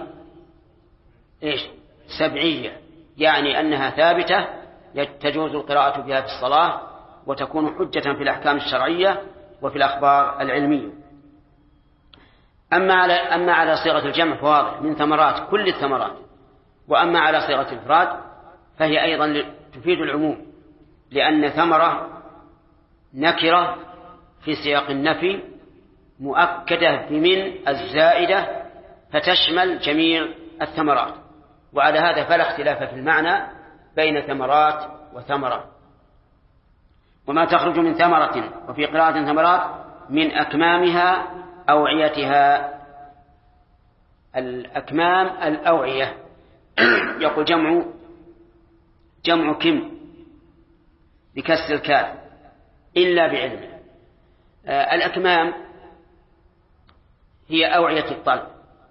سبعية، يعني أنها ثابتة تجوز القراءة بها في الصلاة وتكون حجة في الأحكام الشرعية وفي الأخبار العلمية. أما على صيغة الجمع فواضح من ثمرات كل الثمرات، وأما على صيغة الإفراد فهي أيضا تفيد العموم، لأن ثمرة نكرة في سياق النفي مؤكدة بمن الزائدة فتشمل جميع الثمرات، وعلى هذا فلا اختلاف في المعنى بين ثمرات وثمرة. وما تخرج من ثمرة وفي قراءة ثمرات من أكمامها أوعيتها. الأكمام الأوعية يقول جمع كم بكسر الكاف إلا بعلمه. الأكمام هي أوعية الطلب،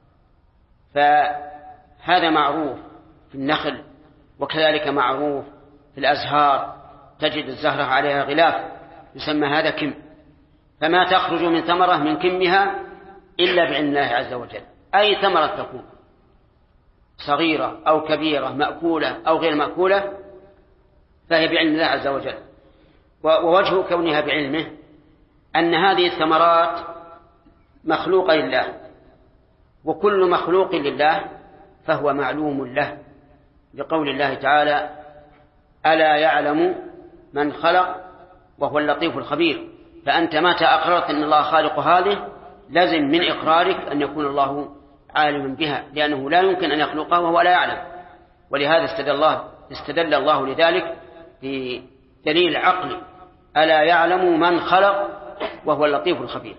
فهذا معروف في النخل، وكذلك معروف في الأزهار، تجد الزهرة عليها غلاف يسمى هذا كم. فما تخرج من ثمرة من كمها إلا بعلم الله عز وجل، أي ثمرة تكون صغيرة أو كبيرة مأكولة أو غير مأكولة فهي بعلم الله عز وجل. ووجه كونها بعلمه أن هذه الثمرات مخلوقة لله، وكل مخلوق لله فهو معلوم له، لقول الله تعالى: ألا يعلم من خلق وهو اللطيف الخبير. فأنت متى أقررت أن الله خالق هذه لازم من إقرارك أن يكون الله عالما بها، لأنه لا يمكن أن يخلقها وهو لا يعلم. ولهذا استدل الله لذلك في دليل عقلي: ألا يعلم من خلق وهو اللطيف الخبير.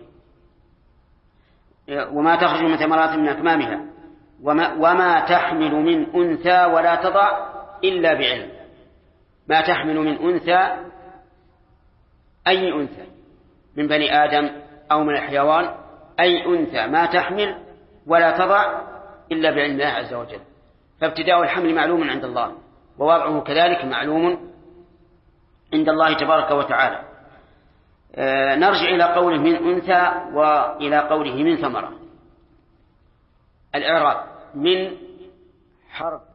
وما تخرج من ثمرات من أكمامها وما تحمل من أنثى ولا تضع إلا بعلم. ما تحمل من أنثى، أي أنثى من بني آدم أو من الحيوان، أي أنثى ما تحمل ولا تضع إلا بعلم الله عز وجل. فابتداء الحمل معلوم عند الله، ووضعه كذلك معلوم عند الله تبارك وتعالى. نرجع إلى قوله من أنثى وإلى قوله من ثمرة. الإعراب: من حرف